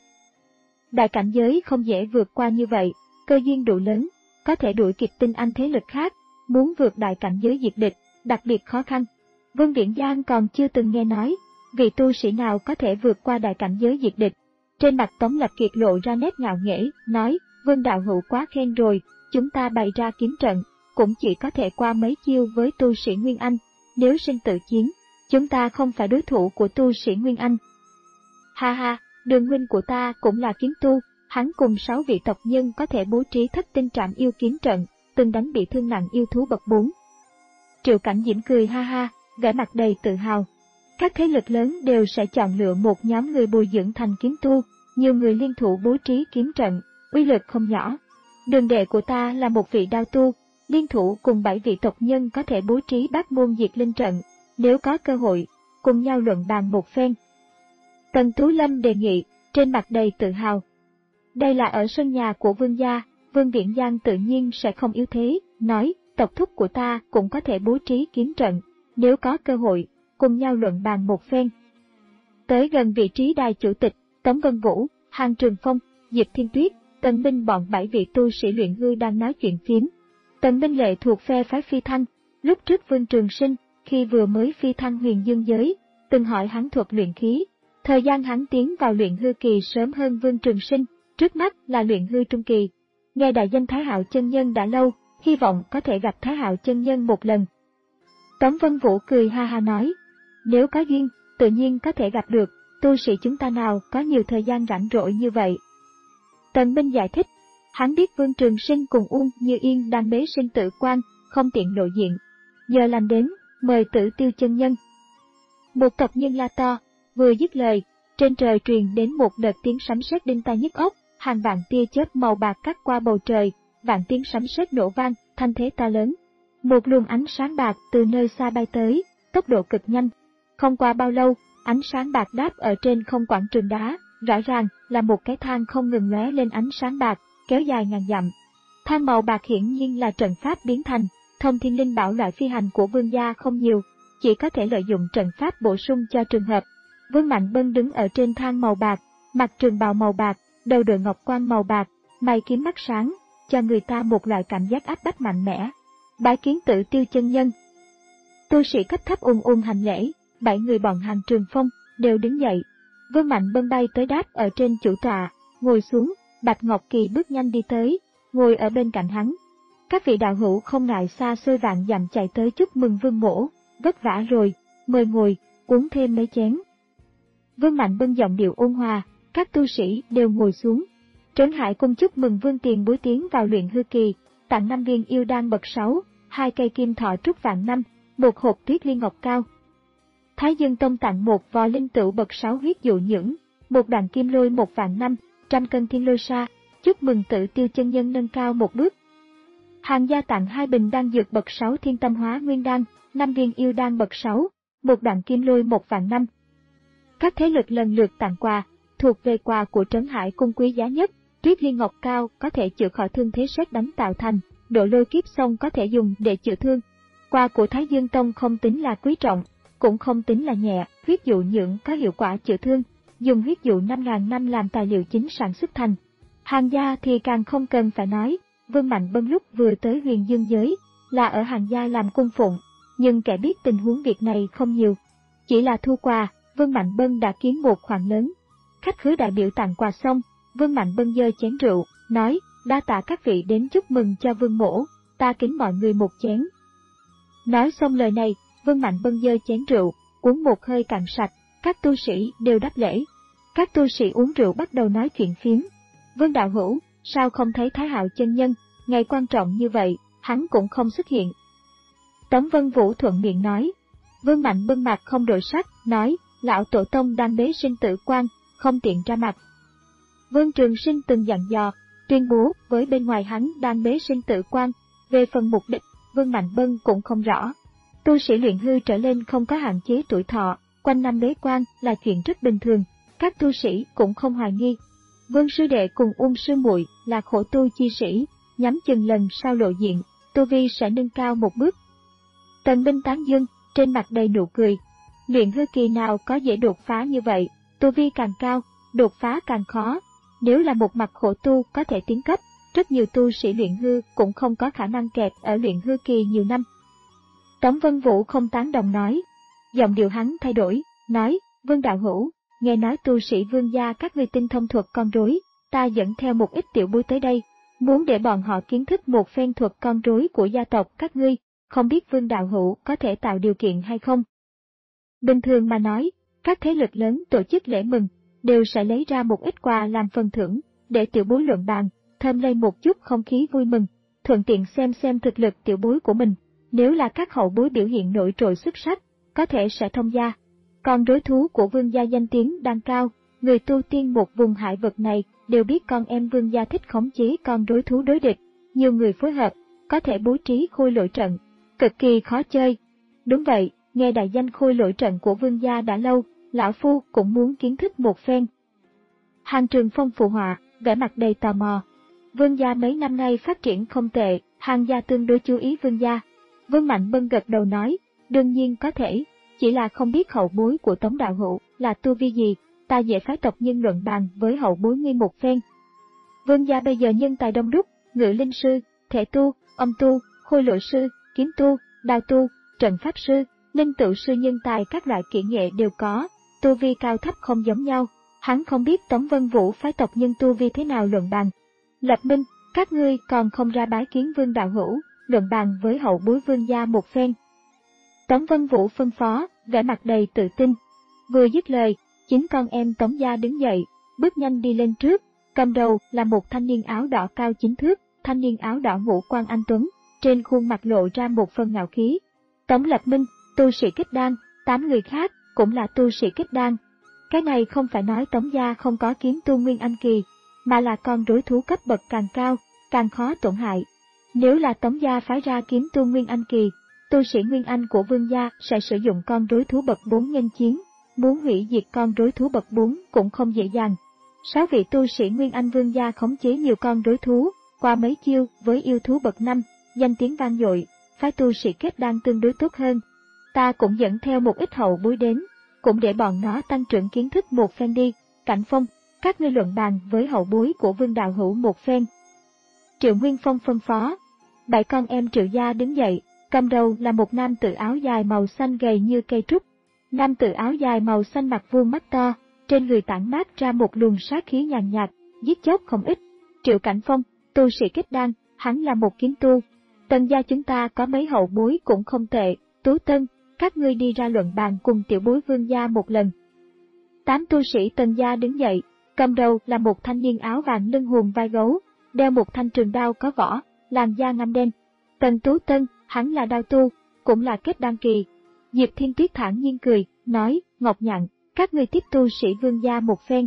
Đại cảnh giới không dễ vượt qua như vậy, cơ duyên đủ lớn, có thể đuổi kịp tinh anh thế lực khác, muốn vượt đại cảnh giới diệt địch, đặc biệt khó khăn. Vương Viễn Giang còn chưa từng nghe nói, vị tu sĩ nào có thể vượt qua đại cảnh giới diệt địch. Trên mặt Tống Lập Kiệt lộ ra nét ngạo nghễ, nói, Vương đạo hữu quá khen rồi, chúng ta bày ra kiếm trận, cũng chỉ có thể qua mấy chiêu với tu sĩ Nguyên Anh, nếu sinh tử chiến, chúng ta không phải đối thủ của tu sĩ Nguyên Anh. Ha ha, Đường huynh của ta cũng là kiếm tu, hắn cùng sáu vị tộc nhân có thể bố trí thất tinh trảm yêu kiếm trận, từng đánh bị thương nặng yêu thú bậc bốn. Triệu Cảnh Diễm cười ha ha, vẻ mặt đầy tự hào. Các thế lực lớn đều sẽ chọn lựa một nhóm người bồi dưỡng thành kiếm tu, nhiều người liên thủ bố trí kiếm trận, uy lực không nhỏ. Đường đệ của ta là một vị đao tu, liên thủ cùng bảy vị tộc nhân có thể bố trí bát môn diệt linh trận, nếu có cơ hội, cùng nhau luận bàn một phen. Tần Tú Lâm đề nghị, trên mặt đầy tự hào. Đây là ở sân nhà của Vương gia, Vương Viễn Giang tự nhiên sẽ không yếu thế, nói, tộc thúc của ta cũng có thể bố trí kiếm trận, nếu có cơ hội, cùng nhau luận bàn một phen. Tới gần vị trí đài chủ tịch, Tống Vân Vũ, Hàn Trường Phong, Diệp Thiên Tuyết, Tần Minh bọn bảy vị tu sĩ luyện hư đang nói chuyện phiếm. Tần Minh Lệ thuộc phe phái phi thăng, lúc trước Vương Trường Sinh, khi vừa mới phi thăng huyền dương giới, từng hỏi hắn thuật luyện khí. Thời gian hắn tiến vào luyện hư kỳ sớm hơn Vương Trường Sinh, trước mắt là luyện hư trung kỳ. Nghe đại danh Thái Hạo chân nhân đã lâu, hy vọng có thể gặp Thái Hạo chân nhân một lần. Tống Vân Vũ cười ha ha nói, nếu có duyên, tự nhiên có thể gặp được, tu sĩ chúng ta nào có nhiều thời gian rảnh rỗi như vậy. Tần Minh giải thích, hắn biết Vương Trường Sinh cùng Uông Như Yên đang bế sinh tử quan, không tiện lộ diện. Giờ lành đến, mời Tử Tiêu chân nhân. Một tộc nhân la to, vừa dứt lời, trên trời truyền đến một đợt tiếng sấm sét đinh tai nhức óc, hàng vạn tia chớp màu bạc cắt qua bầu trời, vạn tiếng sấm sét nổ vang, thanh thế to lớn. Một luồng ánh sáng bạc từ nơi xa bay tới, tốc độ cực nhanh. Không qua bao lâu, ánh sáng bạc đáp ở trên không quảng trường đá, rõ ràng là một cái thang không ngừng lóe lên ánh sáng bạc, kéo dài ngàn dặm. Thang màu bạc hiển nhiên là trận pháp biến thành, thông thiên linh bảo loại phi hành của Vương gia không nhiều, chỉ có thể lợi dụng trận pháp bổ sung cho trường hợp. Vương Mạnh Bân đứng ở trên thang màu bạc, mặc trường bào màu bạc, đầu đội ngọc quan màu bạc, mày kiếm mắt sáng, cho người ta một loại cảm giác áp bách mạnh mẽ. Bái kiến Tử Tiêu chân nhân. Tu sĩ cấp thấp ung ung hành lễ, bảy người bọn Hàn Trường Phong đều đứng dậy. Vương Mạnh Bân bay tới đáp ở trên chủ tọa, ngồi xuống. Bạch Ngọc Kỳ bước nhanh đi tới, ngồi ở bên cạnh hắn. Các vị đạo hữu không ngại xa xôi vạn dặm chạy tới chúc mừng Vương mỗ, vất vả rồi, mời ngồi, uống thêm mấy chén. Vương Mạnh Bân giọng điệu ôn hòa, các tu sĩ đều ngồi xuống. Trấn Hải cung chúc mừng Vương tiền bối tiến vào luyện hư kỳ, tặng năm viên yêu đan bậc sáu, hai cây kim thọ trúc vạn năm, một hộp tuyết liên ngọc cao. Thái Dương Tông tặng một vò linh tửu bậc sáu huyết dụ nhưỡng, một đàn kim lôi một vạn năm, trăm cân thiên lôi sa, chúc mừng Tử Tiêu chân nhân nâng cao một bước. Hàn gia tặng hai bình đan dược bậc sáu thiên tâm hóa nguyên đan, năm viên yêu đan bậc sáu, một đàn kim lôi một vạn năm. Các thế lực lần lượt tặng quà, thuộc về quà của Trấn Hải cung quý giá nhất, tuyết liên ngọc cao có thể chữa khỏi thương thế sét đánh tạo thành, độ lôi kiếp sông có thể dùng để chữa thương. Quà của Thái Dương Tông không tính là quý trọng, cũng không tính là nhẹ, huyết dụ nhưỡng có hiệu quả chữa thương, dùng huyết dụ năm nghìn năm làm tài liệu chính sản xuất thành. Hàn gia thì càng không cần phải nói, Vương Mạnh Bân lúc vừa tới huyền dương giới, là ở Hàn gia làm cung phụng, nhưng kẻ biết tình huống việc này không nhiều. Chỉ là thu quà, Vương Mạnh Bân đã kiếm một khoản lớn. Khách khứa đại biểu tặng quà xong, Vương Mạnh Bân giơ chén rượu, nói, đa tạ các vị đến chúc mừng cho Vương mỗ, ta kính mọi người một chén. Nói xong lời này, Vương Mạnh Bân giơ chén rượu, uống một hơi cạn sạch, các tu sĩ đều đáp lễ. Các tu sĩ uống rượu bắt đầu nói chuyện phiếm. Vương đạo hữu, sao không thấy Thái Hạo chân nhân, ngày quan trọng như vậy, hắn cũng không xuất hiện. Tống Vân Vũ thuận miệng nói. Vương Mạnh Bân mặt không đổi sắc, nói, lão tổ tông đang bế sinh tử quan, không tiện ra mặt. Vương Trường Sinh từng dặn dò, tuyên bố với bên ngoài hắn đang bế sinh tử quan, về phần mục đích, Vương Mạnh Bân cũng không rõ. Tu sĩ luyện hư trở lên không có hạn chế tuổi thọ, quanh năm bế quan là chuyện rất bình thường, các tu sĩ cũng không hoài nghi. Vương sư đệ cùng Uông sư muội là khổ tu chi sĩ, nhắm chừng lần sau lộ diện, tu vi sẽ nâng cao một bước. Tần Minh tán dương, trên mặt đầy nụ cười. Luyện hư kỳ nào có dễ đột phá như vậy, tu vi càng cao, đột phá càng khó. Nếu là một mặt khổ tu có thể tiến cấp, rất nhiều tu sĩ luyện hư cũng không có khả năng kẹp ở luyện hư kỳ nhiều năm. Tống Vân Vũ không tán đồng nói. Giọng điệu hắn thay đổi, nói, Vương đạo hữu, nghe nói tu sĩ Vương gia các ngươi tinh thông thuật con rối, ta dẫn theo một ít tiểu bối tới đây, muốn để bọn họ kiến thức một phen thuật con rối của gia tộc các ngươi, không biết Vương đạo hữu có thể tạo điều kiện hay không? Bình thường mà nói, các thế lực lớn tổ chức lễ mừng, đều sẽ lấy ra một ít quà làm phần thưởng, để tiểu bối luận bàn, thơm lên một chút không khí vui mừng, thuận tiện xem xem thực lực tiểu bối của mình. Nếu là các hậu bối biểu hiện nổi trội xuất sắc, có thể sẽ thông gia. Còn đối thú của Vương gia danh tiếng đang cao, người tu tiên một vùng hải vực này đều biết con em Vương gia thích khống chế con đối thú đối địch, nhiều người phối hợp, có thể bố trí khôi lỗi trận, cực kỳ khó chơi. Đúng vậy, nghe đại danh khôi lỗi trận của Vương gia đã lâu, lão phu cũng muốn kiến thức một phen. Hàng Trường Phong phụ họa, vẻ mặt đầy tò mò. Vương gia mấy năm nay phát triển không tệ, Hàng gia tương đối chú ý Vương gia. Vương Mạnh Bân gật đầu nói, đương nhiên có thể, chỉ là không biết hậu bối của Tống đạo hữu là tu vi gì, ta dễ phái tộc nhân luận bàn với hậu bối ngươi một phen. Vương gia bây giờ nhân tài đông đúc, ngự linh sư, thể tu, âm tu, khôi lỗi sư, kiếm tu, đao tu, trận pháp sư, linh tự sư nhân tài các loại kỹ nghệ đều có, tu vi cao thấp không giống nhau, hắn không biết Tống Vân Vũ phái tộc nhân tu vi thế nào luận bàn. Lập Minh, các ngươi còn không ra bái kiến Vương đạo hữu, luận bàn với hậu bối Vương gia một phen. Tống Vân Vũ phân phó, vẻ mặt đầy tự tin. Vừa dứt lời, chính con em Tống gia đứng dậy, bước nhanh đi lên trước, cầm đầu là một thanh niên áo đỏ cao chín thước, thanh niên áo đỏ ngũ quan anh tuấn, trên khuôn mặt lộ ra một phần ngạo khí. Tống Lập Minh, tu sĩ kết đan, tám người khác cũng là tu sĩ kết đan. Cái này không phải nói Tống gia không có kiếm tu nguyên anh kỳ, mà là con đối thú cấp bậc càng cao, càng khó tổn hại. Nếu là Tống gia phái ra kiếm tu nguyên anh kỳ, tu sĩ nguyên anh của Vương gia sẽ sử dụng con đối thú bậc bốn nghênh chiến, muốn hủy diệt con đối thú bậc bốn cũng không dễ dàng. Sáu vị tu sĩ nguyên anh Vương gia khống chế nhiều con đối thú, qua mấy chiêu với yêu thú bậc năm, danh tiếng vang dội, phái tu sĩ kết đan tương đối tốt hơn. Ta cũng dẫn theo một ít hậu bối đến, cũng để bọn nó tăng trưởng kiến thức một phen đi. Cảnh Phong, các ngươi luận bàn với hậu bối của Vương đạo hữu một phen. Triệu Nguyên Phong phân phó. Bảy con em Triệu gia đứng dậy, cầm đầu là một nam tử áo dài màu xanh gầy như cây trúc. Nam tử áo dài màu xanh mặt vuông mắt to, trên người tản mát ra một luồng sát khí nhàn nhạt, giết chóc không ít. Triệu Cảnh Phong, tu sĩ kết đan, hắn là một kiếm tu. Tần gia chúng ta có mấy hậu bối cũng không tệ, Tú Tân, các ngươi đi ra luận bàn cùng tiểu bối Vương gia một lần. Tám tu sĩ Tần gia đứng dậy, cầm đầu là một thanh niên áo vàng lưng hùm vai gấu, đeo một thanh trường đao có vỏ, làn da ngăm đen. Tần Tú Tân, hắn là đao tu, cũng là kết đan kỳ. Diệp Thiên Tuyết thản nhiên cười, nói, Ngọc Nhạn, các ngươi tiếp tu sĩ Vương gia một phen.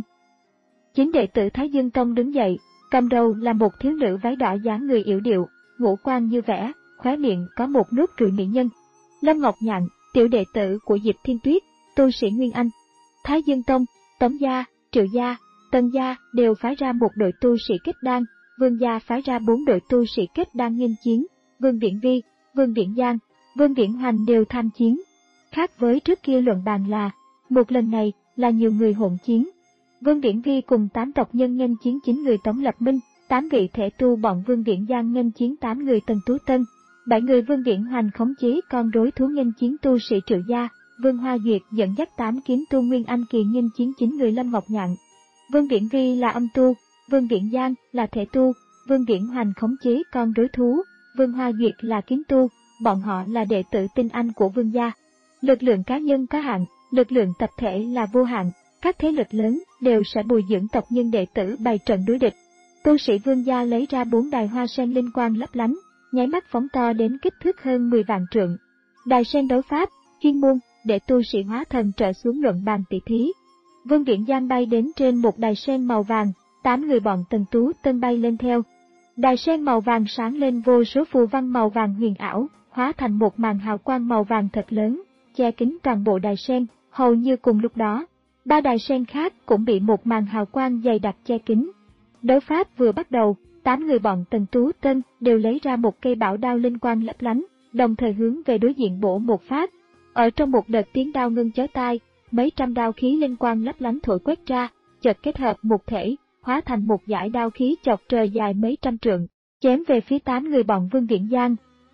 Chính đệ tử Thái Dương Tông đứng dậy, cầm đầu là một thiếu nữ váy đỏ dáng người yểu điệu, ngũ quan như vẽ, khóe miệng có một nốt ruồi mỹ nhân. Lâm Ngọc Nhạn, tiểu đệ tử của Diệp Thiên Tuyết, tu sĩ Nguyên Anh. Thái Dương Tông, Tống gia, Triệu gia, Tần gia đều phái ra một đội tu sĩ kết đan, Vương gia phái ra bốn đội tu sĩ kết đan nghênh chiến, Vương Viễn Vi, Vương Viễn Giang, Vương Viễn Hoành đều tham chiến. Khác với trước kia luận bàn là, một lần này là nhiều người hỗn chiến. Vương Viễn Vi cùng tám tộc nhân nghênh chiến chín người Tống Lập Minh, tám vị thể tu bọn Vương Viễn Giang nghênh chiến tám người Tần Tú Tân, bảy người Vương Viễn Hoành khống chế con đối thú nghênh chiến tu sĩ Triệu gia, Vương Hoa Duyệt dẫn dắt tám kiếm tu Nguyên Anh kỳ nghênh chiến chín người Lâm Ngọc Nhạn. Vương Viễn Vi là âm tu, Vương Viễn Giang là thể tu, Vương Viễn Hoành khống chế con đối thú, Vương Hoa Duyệt là kiếm tu, bọn họ là đệ tử tinh anh của Vương gia. Lực lượng cá nhân có hạn, lực lượng tập thể là vô hạn, các thế lực lớn đều sẽ bồi dưỡng tộc nhân đệ tử bày trận đối địch. Tu sĩ Vương gia lấy ra bốn đài hoa sen linh quang lấp lánh, nháy mắt phóng to đến kích thước hơn mười vạn trượng. Đài sen đấu pháp, chuyên môn để tu sĩ hóa thần trở xuống luận bàn tỷ thí. Vương Viễn Giang bay đến trên một đài sen màu vàng, tám người bọn Tần Tú Tân bay lên theo. Đài sen màu vàng sáng lên vô số phù văn màu vàng huyền ảo, hóa thành một màn hào quang màu vàng thật lớn, che kín toàn bộ đài sen. Hầu như cùng lúc đó, ba đài sen khác cũng bị một màn hào quang dày đặc che kín. Đấu pháp vừa bắt đầu, tám người bọn Tần Tú Tân đều lấy ra một cây bảo đao linh quang lấp lánh, đồng thời hướng về đối diện bổ một phát. Ở trong một đợt tiếng đao ngân chói tai, mấy trăm đao khí linh quang lấp lánh thổi quét ra, chợt kết hợp một thể, hóa thành một dải đao khí chọc trời dài mấy trăm trượng, chém về phía tám người bọn Vương Viễn Giang.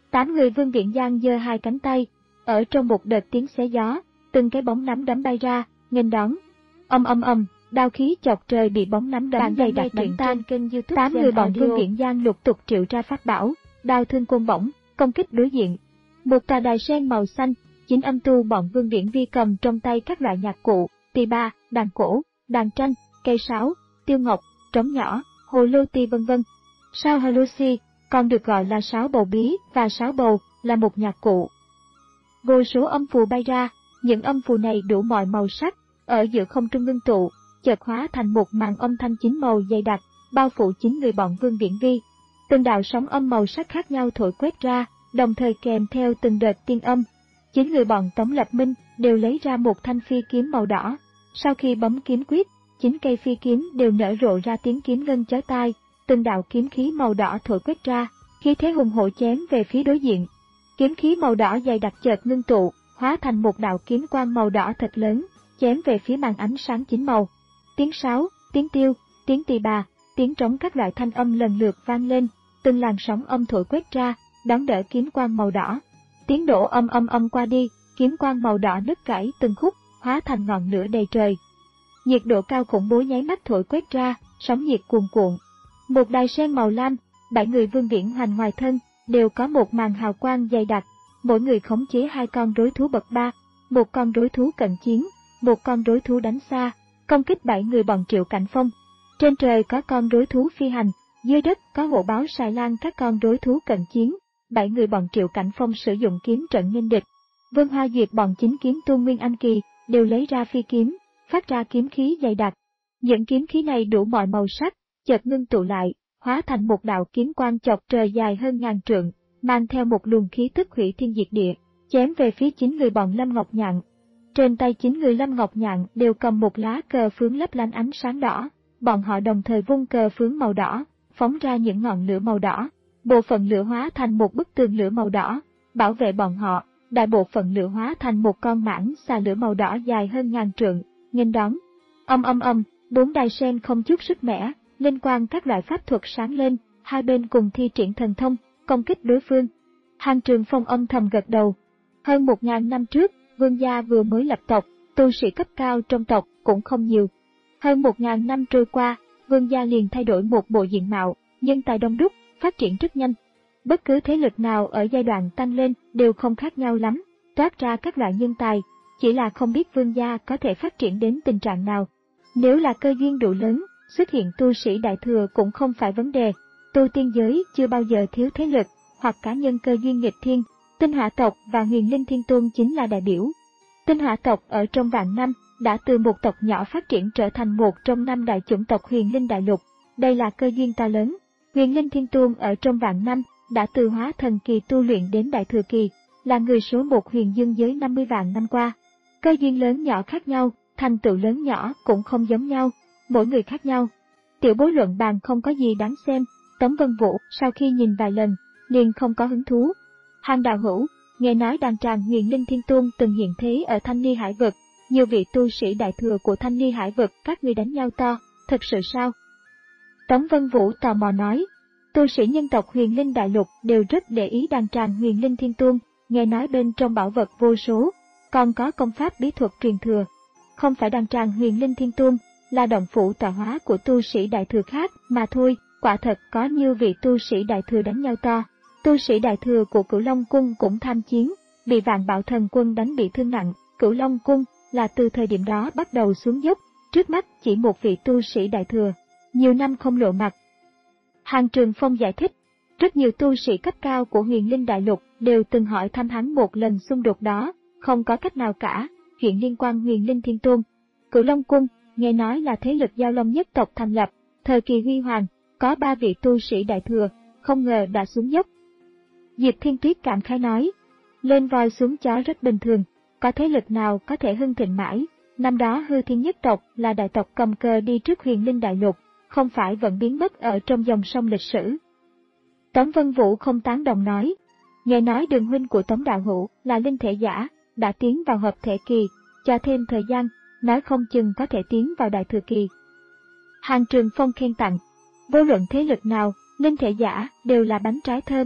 Tám người Vương Viễn Giang giơ hai cánh tay, ở trong một đợt tiếng xé gió, từng cái bóng nắm đấm bay ra, nghênh đón. Ầm ầm ầm, đao khí chọc trời bị bóng nắm đấm dày đặc đánh tan. Kênh YouTube Tám người bọn Vương Viễn Giang lục tục triệu ra pháp bảo, đao thương côn bổng, công kích đối diện. Một tòa đài sen màu xanh, chính âm tu bọn Vương Viễn Vi cầm trong tay các loại nhạc cụ, tỳ ba, đàn cổ, đàn tranh, cây sáo, tiêu ngọc, trống nhỏ, hồ lô tỳ vân vân. Sao Halusi, còn được gọi là sáo bầu bí và sáo bầu, là một nhạc cụ. Vô số âm phù bay ra, những âm phù này đủ mọi màu sắc, ở giữa không trung ngưng tụ, chợt hóa thành một màn âm thanh chín màu dày đặc, bao phủ chính người bọn Vương Viễn Vi. Từng đạo sóng âm màu sắc khác nhau thổi quét ra, đồng thời kèm theo từng đợt tiên âm. Chính người bọn Tống Lập Minh đều lấy ra một thanh phi kiếm màu đỏ. Sau khi bấm kiếm quyết, chín cây phi kiếm đều nở rộ ra tiếng kiếm ngân chói tai, từng đạo kiếm khí màu đỏ thổi quét ra, khí thế hùng hổ chém về phía đối diện. Kiếm khí màu đỏ dày đặc chợt ngưng tụ, hóa thành một đạo kiếm quang màu đỏ thật lớn, chém về phía màn ánh sáng chín màu. Tiếng sáo, tiếng tiêu, tiếng tỳ bà, tiếng trống các loại thanh âm lần lượt vang lên, từng làn sóng âm thổi quét ra, đón đỡ kiếm quang màu đỏ. Tiếng đổ âm âm âm qua đi, kiếm quang màu đỏ đứt gãy từng khúc, hóa thành ngọn lửa đầy trời. Nhiệt độ cao khủng bố nháy mắt thổi quét ra, sóng nhiệt cuồn cuộn. Một đài sen màu lam, bảy người Vương Viễn Hoành ngoài thân, đều có một màn hào quang dày đặc, mỗi người khống chế hai con rối thú bậc ba, một con rối thú cận chiến, một con rối thú đánh xa, công kích bảy người bọn Triệu Cảnh Phong. Trên trời có con rối thú phi hành, dưới đất có hổ báo xài lan các con rối thú cận chiến, bảy người bọn Triệu Cảnh Phong sử dụng kiếm trận nghênh địch. Vân Hoa Duyệt bọn chính kiếm tu Nguyên Anh Kỳ đều lấy ra phi kiếm, phát ra kiếm khí dày đặc. Những kiếm khí này đủ mọi màu sắc, chợt ngưng tụ lại, hóa thành một đạo kiếm quang chọc trời dài hơn ngàn trượng, mang theo một luồng khí tức hủy thiên diệt địa, chém về phía chín người bọn Lâm Ngọc Nhạn. Trên tay chín người Lâm Ngọc Nhạn đều cầm một lá cờ phướng lấp lánh ánh sáng đỏ, bọn họ đồng thời vung cờ phướng màu đỏ, phóng ra những ngọn lửa màu đỏ. Bộ phận lửa hóa thành một bức tường lửa màu đỏ, bảo vệ bọn họ. Đại bộ phận lửa hóa thành một con mãng xà lửa màu đỏ dài hơn ngàn trượng, nghênh đón. Âm âm âm, bốn đài sen không chút sức mẻ, linh quang các loại pháp thuật sáng lên, hai bên cùng thi triển thần thông, công kích đối phương. Hàn Trường Phong âm thầm gật đầu. Hơn một ngàn năm trước, Vương gia vừa mới lập tộc, tu sĩ cấp cao trong tộc cũng không nhiều. Hơn một ngàn năm trôi qua, Vương gia liền thay đổi một bộ diện mạo, nhân tài đông đúc, phát triển rất nhanh. Bất cứ thế lực nào ở giai đoạn tăng lên đều không khác nhau lắm, toát ra các loại nhân tài, chỉ là không biết Vương gia có thể phát triển đến tình trạng nào. Nếu là cơ duyên đủ lớn, xuất hiện tu sĩ đại thừa cũng không phải vấn đề. Tu tiên giới chưa bao giờ thiếu thế lực, hoặc cá nhân cơ duyên nghịch thiên. Tinh Hỏa tộc và Huyền Linh Thiên Tôn chính là đại biểu. Tinh Hỏa tộc ở trong vạn năm đã từ một tộc nhỏ phát triển trở thành một trong năm đại chủng tộc Huyền Linh Đại Lục. Đây là cơ duyên to lớn. Huyền Linh Thiên Tôn ở trong vạn năm đã từ hóa thần kỳ tu luyện đến đại thừa kỳ, là người số một huyền dương giới năm mươi vạn năm qua. Cơ duyên lớn nhỏ khác nhau, thành tựu lớn nhỏ cũng không giống nhau, mỗi người khác nhau. Tiểu bối luận bàn không có gì đáng xem, Tống Vân Vũ sau khi nhìn vài lần, liền không có hứng thú. Hàng đạo hữu, nghe nói đàn tràng Huyền Linh Thiên Tôn từng hiện thế ở Thanh Ni Hải Vực, nhiều vị tu sĩ đại thừa của Thanh Ni Hải Vực các ngươi đánh nhau to, thật sự sao? Tống Vân Vũ tò mò nói. Tu sĩ nhân tộc Huyền Linh Đại Lục đều rất để ý đàn tràng Huyền Linh Thiên Tôn, nghe nói bên trong bảo vật vô số, còn có công pháp bí thuật truyền thừa. Không phải đàn tràng Huyền Linh Thiên Tôn, là động phủ tọa hóa của tu sĩ đại thừa khác mà thôi, quả thật có như vị tu sĩ đại thừa đánh nhau to. Tu sĩ đại thừa của Cửu Long Cung cũng tham chiến, bị Vạn Bạo Thần Quân đánh bị thương nặng. Cửu Long Cung là từ thời điểm đó bắt đầu xuống dốc, trước mắt chỉ một vị tu sĩ đại thừa, nhiều năm không lộ mặt. Hàn Trường Phong giải thích, rất nhiều tu sĩ cấp cao của Huyền Linh Đại Lục đều từng hỏi thăm hắn một lần xung đột đó, không có cách nào cả, chuyện liên quan Huyền Linh Thiên Tôn. Cửu Long Cung, nghe nói là thế lực Giao Long nhất tộc thành lập, thời kỳ huy hoàng, có ba vị tu sĩ đại thừa, không ngờ đã xuống dốc. Diệp Thiên Tuyết cảm khái nói, lên voi xuống chó rất bình thường, có thế lực nào có thể hưng thịnh mãi, năm đó Hư Thiên nhất tộc là đại tộc cầm cờ đi trước Huyền Linh Đại Lục, không phải vẫn biến mất ở trong dòng sông lịch sử. Tống Vân Vũ không tán đồng nói, nghe nói đường huynh của Tống đạo hữu là linh thể giả, đã tiến vào hợp thể kỳ, cho thêm thời gian, nói không chừng có thể tiến vào đại thừa kỳ. Hàn Trường Phong khen tặng, vô luận thế lực nào, linh thể giả đều là bánh trái thơm,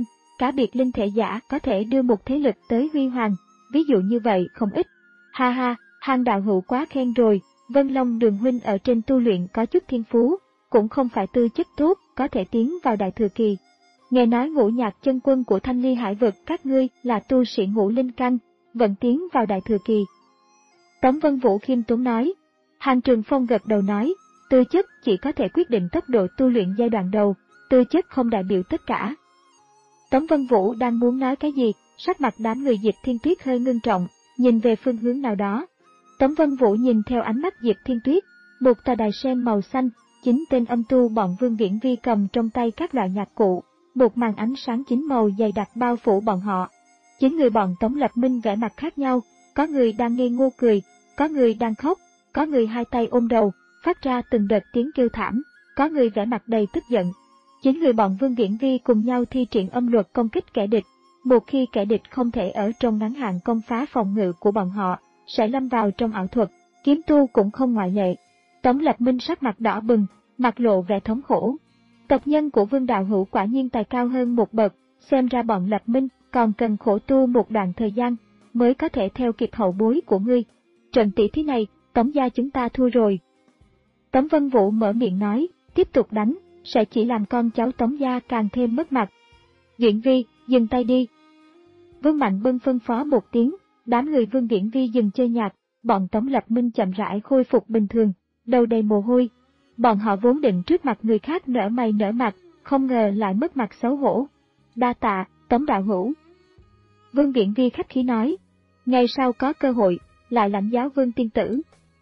Cá biệt linh thể giả có thể đưa một thế lực tới huy hoàng, ví dụ như vậy không ít. Ha ha, Hàng đạo hữu quá khen rồi, Vân Long Đường huynh ở trên tu luyện có chút thiên phú, cũng không phải tư chất tốt, có thể tiến vào đại thừa kỳ. Nghe nói ngũ nhạc chân quân của Thanh Ly Hải vực các ngươi là tu sĩ ngũ linh căn, vẫn tiến vào đại thừa kỳ. Tống Vân Vũ khiêm tốn nói. Hàng Trường Phong gật đầu nói, tư chất chỉ có thể quyết định tốc độ tu luyện giai đoạn đầu, tư chất không đại biểu tất cả. Tống Vân Vũ đang muốn nói cái gì, sắc mặt đám người Diệp Thiên Tuyết hơi ngưng trọng, nhìn về phương hướng nào đó. Tống Vân Vũ nhìn theo ánh mắt Diệp Thiên Tuyết, một tòa đài sen màu xanh, chính tên âm tu bọn Vương Viễn Vi cầm trong tay các loại nhạc cụ, một màn ánh sáng chín màu dày đặc bao phủ bọn họ. Chính người bọn Tống Lập Minh vẻ mặt khác nhau, có người đang ngây ngô cười, có người đang khóc, có người hai tay ôm đầu, phát ra từng đợt tiếng kêu thảm, có người vẻ mặt đầy tức giận. Chính người bọn Vương Viễn Vi cùng nhau thi triển âm luật công kích kẻ địch. Một khi kẻ địch không thể ở trong ngắn hạn công phá phòng ngự của bọn họ, sẽ lâm vào trong ảo thuật, kiếm tu cũng không ngoại lệ. Tống Lập Minh sắc mặt đỏ bừng, mặt lộ vẻ thống khổ. Tộc nhân của Vương đạo hữu quả nhiên tài cao hơn một bậc, xem ra bọn Lập Minh còn cần khổ tu một đoạn thời gian, mới có thể theo kịp hậu bối của ngươi. Trận tỷ thí này, Tống gia chúng ta thua rồi. Tống Vân Vũ mở miệng nói, tiếp tục đánh, sẽ chỉ làm con cháu Tống gia càng thêm mất mặt. Viễn Vi, dừng tay đi. Vương Mạnh Bân phân phó một tiếng, đám người Vương Viễn Vi dừng chơi nhạc, bọn Tống Lập Minh chậm rãi khôi phục bình thường, đầu đầy mồ hôi. Bọn họ vốn định trước mặt người khác nở mày nở mặt, không ngờ lại mất mặt xấu hổ. Đa tạ, Tống đạo hữu. Vương Viễn Vi khách khí nói, ngày sau có cơ hội, lại lãnh giáo Vương tiên tử.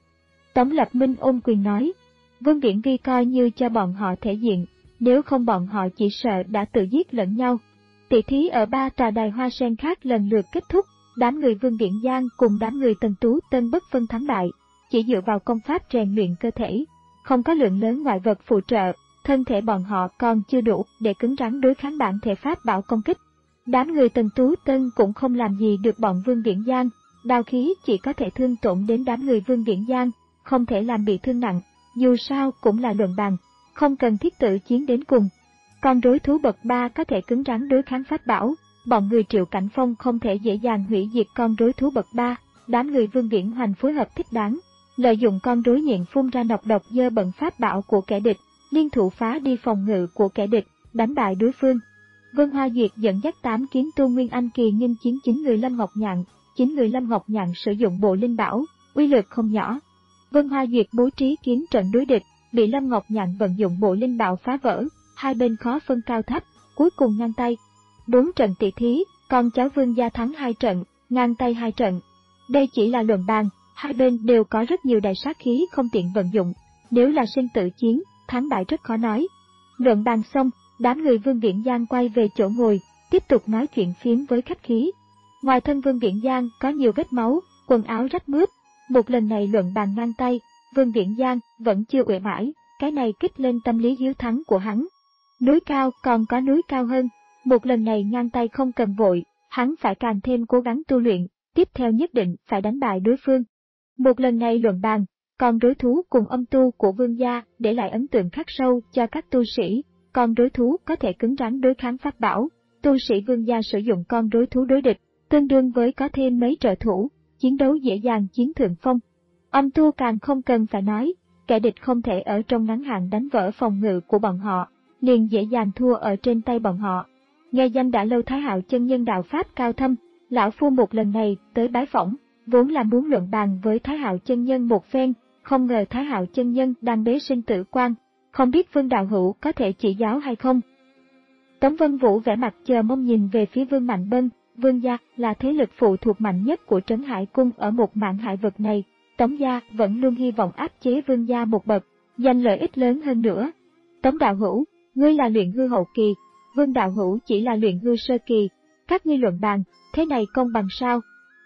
Tống Lập Minh ôm quyền nói, Vương Viễn Vi coi như cho bọn họ thể diện, nếu không bọn họ chỉ sợ đã tự giết lẫn nhau. Tỷ thí ở ba tòa đài hoa sen khác lần lượt kết thúc, đám người Vương Viễn Giang cùng đám người Tần Tú Tân bất phân thắng bại, chỉ dựa vào công pháp rèn luyện cơ thể, không có lượng lớn ngoại vật phụ trợ, thân thể bọn họ còn chưa đủ để cứng rắn đối kháng bản thể pháp bảo công kích. Đám người Tần Tú Tân cũng không làm gì được bọn Vương Viễn Giang, đao khí chỉ có thể thương tổn đến đám người Vương Viễn Giang, không thể làm bị thương nặng, dù sao cũng là luận bàn, không cần thiết tự chiến đến cùng. Con rối thú bậc ba có thể cứng rắn đối kháng pháp bảo, bọn người Triệu Cảnh Phong không thể dễ dàng hủy diệt con rối thú bậc ba, đám người Vương Viễn Hoành phối hợp thích đáng, lợi dụng con rối nhện phun ra nọc độc dơ bẩn pháp bảo của kẻ địch, liên thủ phá đi phòng ngự của kẻ địch, đánh bại đối phương. Vân Hoa Duyệt dẫn dắt tám kiến tu Nguyên Anh kỳ nghênh chiến chín người Lâm Ngọc Nhạn, chín người Lâm Ngọc Nhạn sử dụng bộ linh bảo, uy lực không nhỏ. Vân Hoa Duyệt bố trí kiến trận đối địch, bị Lâm Ngọc Nhạn vận dụng bộ linh bảo phá vỡ, hai bên khó phân cao thấp, cuối cùng ngang tay. Bốn trận tỷ thí, con cháu Vương gia thắng hai trận, ngang tay hai trận. Đây chỉ là luận bàn, hai bên đều có rất nhiều đại sát khí không tiện vận dụng, nếu là sinh tử chiến, thắng bại rất khó nói. Luận bàn xong, đám người Vương Viễn Giang quay về chỗ ngồi, tiếp tục nói chuyện phiếm với khách khí. Ngoài thân Vương Viễn Giang có nhiều vết máu, quần áo rách mướp. Một lần này luận bàn ngang tay, Vương Viễn Giang vẫn chưa uể mãi, cái này kích lên tâm lý hiếu thắng của hắn. Núi cao còn có núi cao hơn, một lần này ngang tay không cần vội, hắn phải càng thêm cố gắng tu luyện, tiếp theo nhất định phải đánh bại đối phương. Một lần này luận bàn, con đối thú cùng âm tu của Vương gia để lại ấn tượng khắc sâu cho các tu sĩ, con đối thú có thể cứng rắn đối kháng pháp bảo, tu sĩ Vương gia sử dụng con đối thú đối địch, tương đương với có thêm mấy trợ thủ, chiến đấu dễ dàng chiếm thượng phong. Âm tu càng không cần phải nói, kẻ địch không thể ở trong ngắn hạn đánh vỡ phòng ngự của bọn họ, liền dễ dàng thua ở trên tay bọn họ. Nghe danh đã lâu Thái Hạo chân nhân đạo pháp cao thâm, lão phu một lần này tới bái phỏng, vốn là muốn luận bàn với Thái Hạo chân nhân một phen, không ngờ Thái Hạo chân nhân đang bế sinh tử quan, không biết Vương đạo hữu có thể chỉ giáo hay không. Tống Vân Vũ vẻ mặt chờ mong nhìn về phía Vương Mạnh Bân. Vương gia là thế lực phụ thuộc mạnh nhất của Trấn Hải Cung ở một mảng hải vực này, Tống gia vẫn luôn hy vọng áp chế Vương gia một bậc, giành lợi ích lớn hơn nữa. Tống đạo hữu, ngươi là luyện hư hậu kỳ, Vương đạo hữu chỉ là luyện hư sơ kỳ, các ngươi luận bàn, thế này công bằng sao?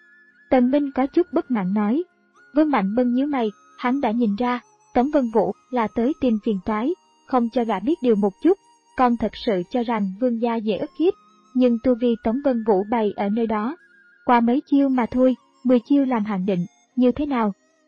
Tần Minh có chút bất mãn nói. Vương Mạnh Bân nhíu mày, hắn đã nhìn ra, Tống Vân Vũ là tới tìm phiền toái, không cho gã biết điều một chút, còn thật sự cho rằng Vương gia dễ ức hiếp. Nhưng tu vi Tống Vân Vũ bày ở nơi đó, qua mấy chiêu mà thôi, mười chiêu làm hạn định, như thế nào?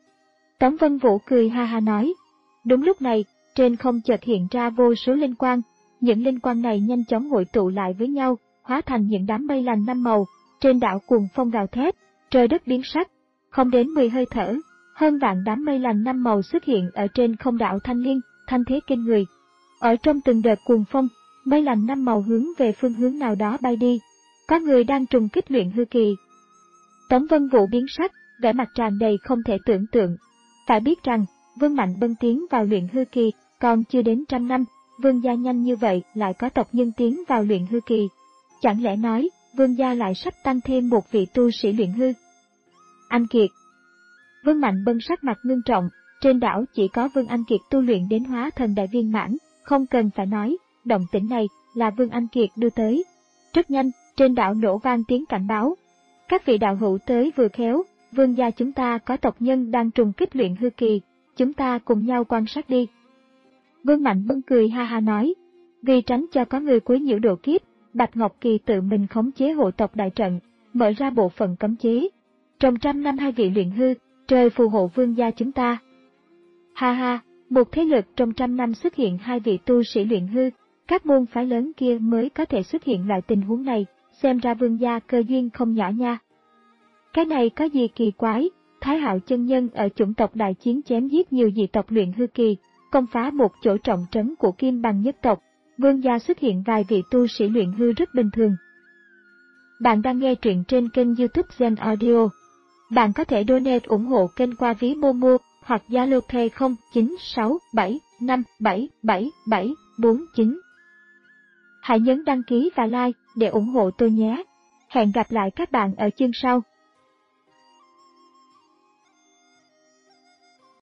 Tống Vân Vũ cười ha ha nói. Đúng lúc này, trên không chợt hiện ra vô số linh quang, những linh quang này nhanh chóng hội tụ lại với nhau, hóa thành những đám mây lành năm màu, trên đảo cuồng phong gào thét, trời đất biến sắc. Không đến mười hơi thở, hơn vạn đám mây lành năm màu xuất hiện ở trên không đảo Thanh Liên, thanh thế kinh người. Ở trong từng đợt cuồng phong, mây lành năm màu hướng về phương hướng nào đó bay đi. Có người đang trùng kích luyện hư kỳ. Tống Vân Vũ biến sắc, vẻ mặt tràn đầy không thể tưởng tượng. Phải biết rằng, Vương Mạnh Bân tiến vào luyện hư kỳ, còn chưa đến trăm năm, Vương gia nhanh như vậy lại có tộc nhân tiến vào luyện hư kỳ. Chẳng lẽ nói, Vương gia lại sắp tăng thêm một vị tu sĩ luyện hư? Anh Kiệt. Vương Mạnh Bân sắc mặt ngưng trọng, trên đảo chỉ có Vương Anh Kiệt tu luyện đến hóa thần đại viên mãn, không cần phải nói, động tĩnh này là Vương Anh Kiệt đưa tới. Rất nhanh, trên đảo nổ vang tiếng cảnh báo. Các vị đạo hữu tới vừa khéo, Vương gia chúng ta có tộc nhân đang trùng kích luyện hư kỳ, chúng ta cùng nhau quan sát đi. Vương Mạnh Bân cười ha ha nói, vì tránh cho có người quấy nhiễu độ kiếp, Bạch Ngọc Kỳ tự mình khống chế hộ tộc đại trận, mở ra bộ phận cấm chế. Trong trăm năm hai vị luyện hư, trời phù hộ Vương gia chúng ta. Ha ha, một thế lực trong trăm năm xuất hiện hai vị tu sĩ luyện hư, các môn phái lớn kia mới có thể xuất hiện loại tình huống này, xem ra Vương gia cơ duyên không nhỏ nha. Cái này có gì kỳ quái, Thái Hạo chân nhân ở chủng tộc đại chiến chém giết nhiều dị tộc luyện hư kỳ, công phá một chỗ trọng trấn của Kim Bằng nhất tộc, Vương gia xuất hiện vài vị tu sĩ luyện hư rất bình thường. Bạn đang nghe truyện trên kênh YouTube Gen Audio. Bạn có thể donate ủng hộ kênh qua ví Momo hoặc Zalo Pay không chín sáu bảy năm bảy bảy bảy bốn chín. Hãy nhấn đăng ký và like để ủng hộ tôi nhé. Hẹn gặp lại các bạn ở chương sau.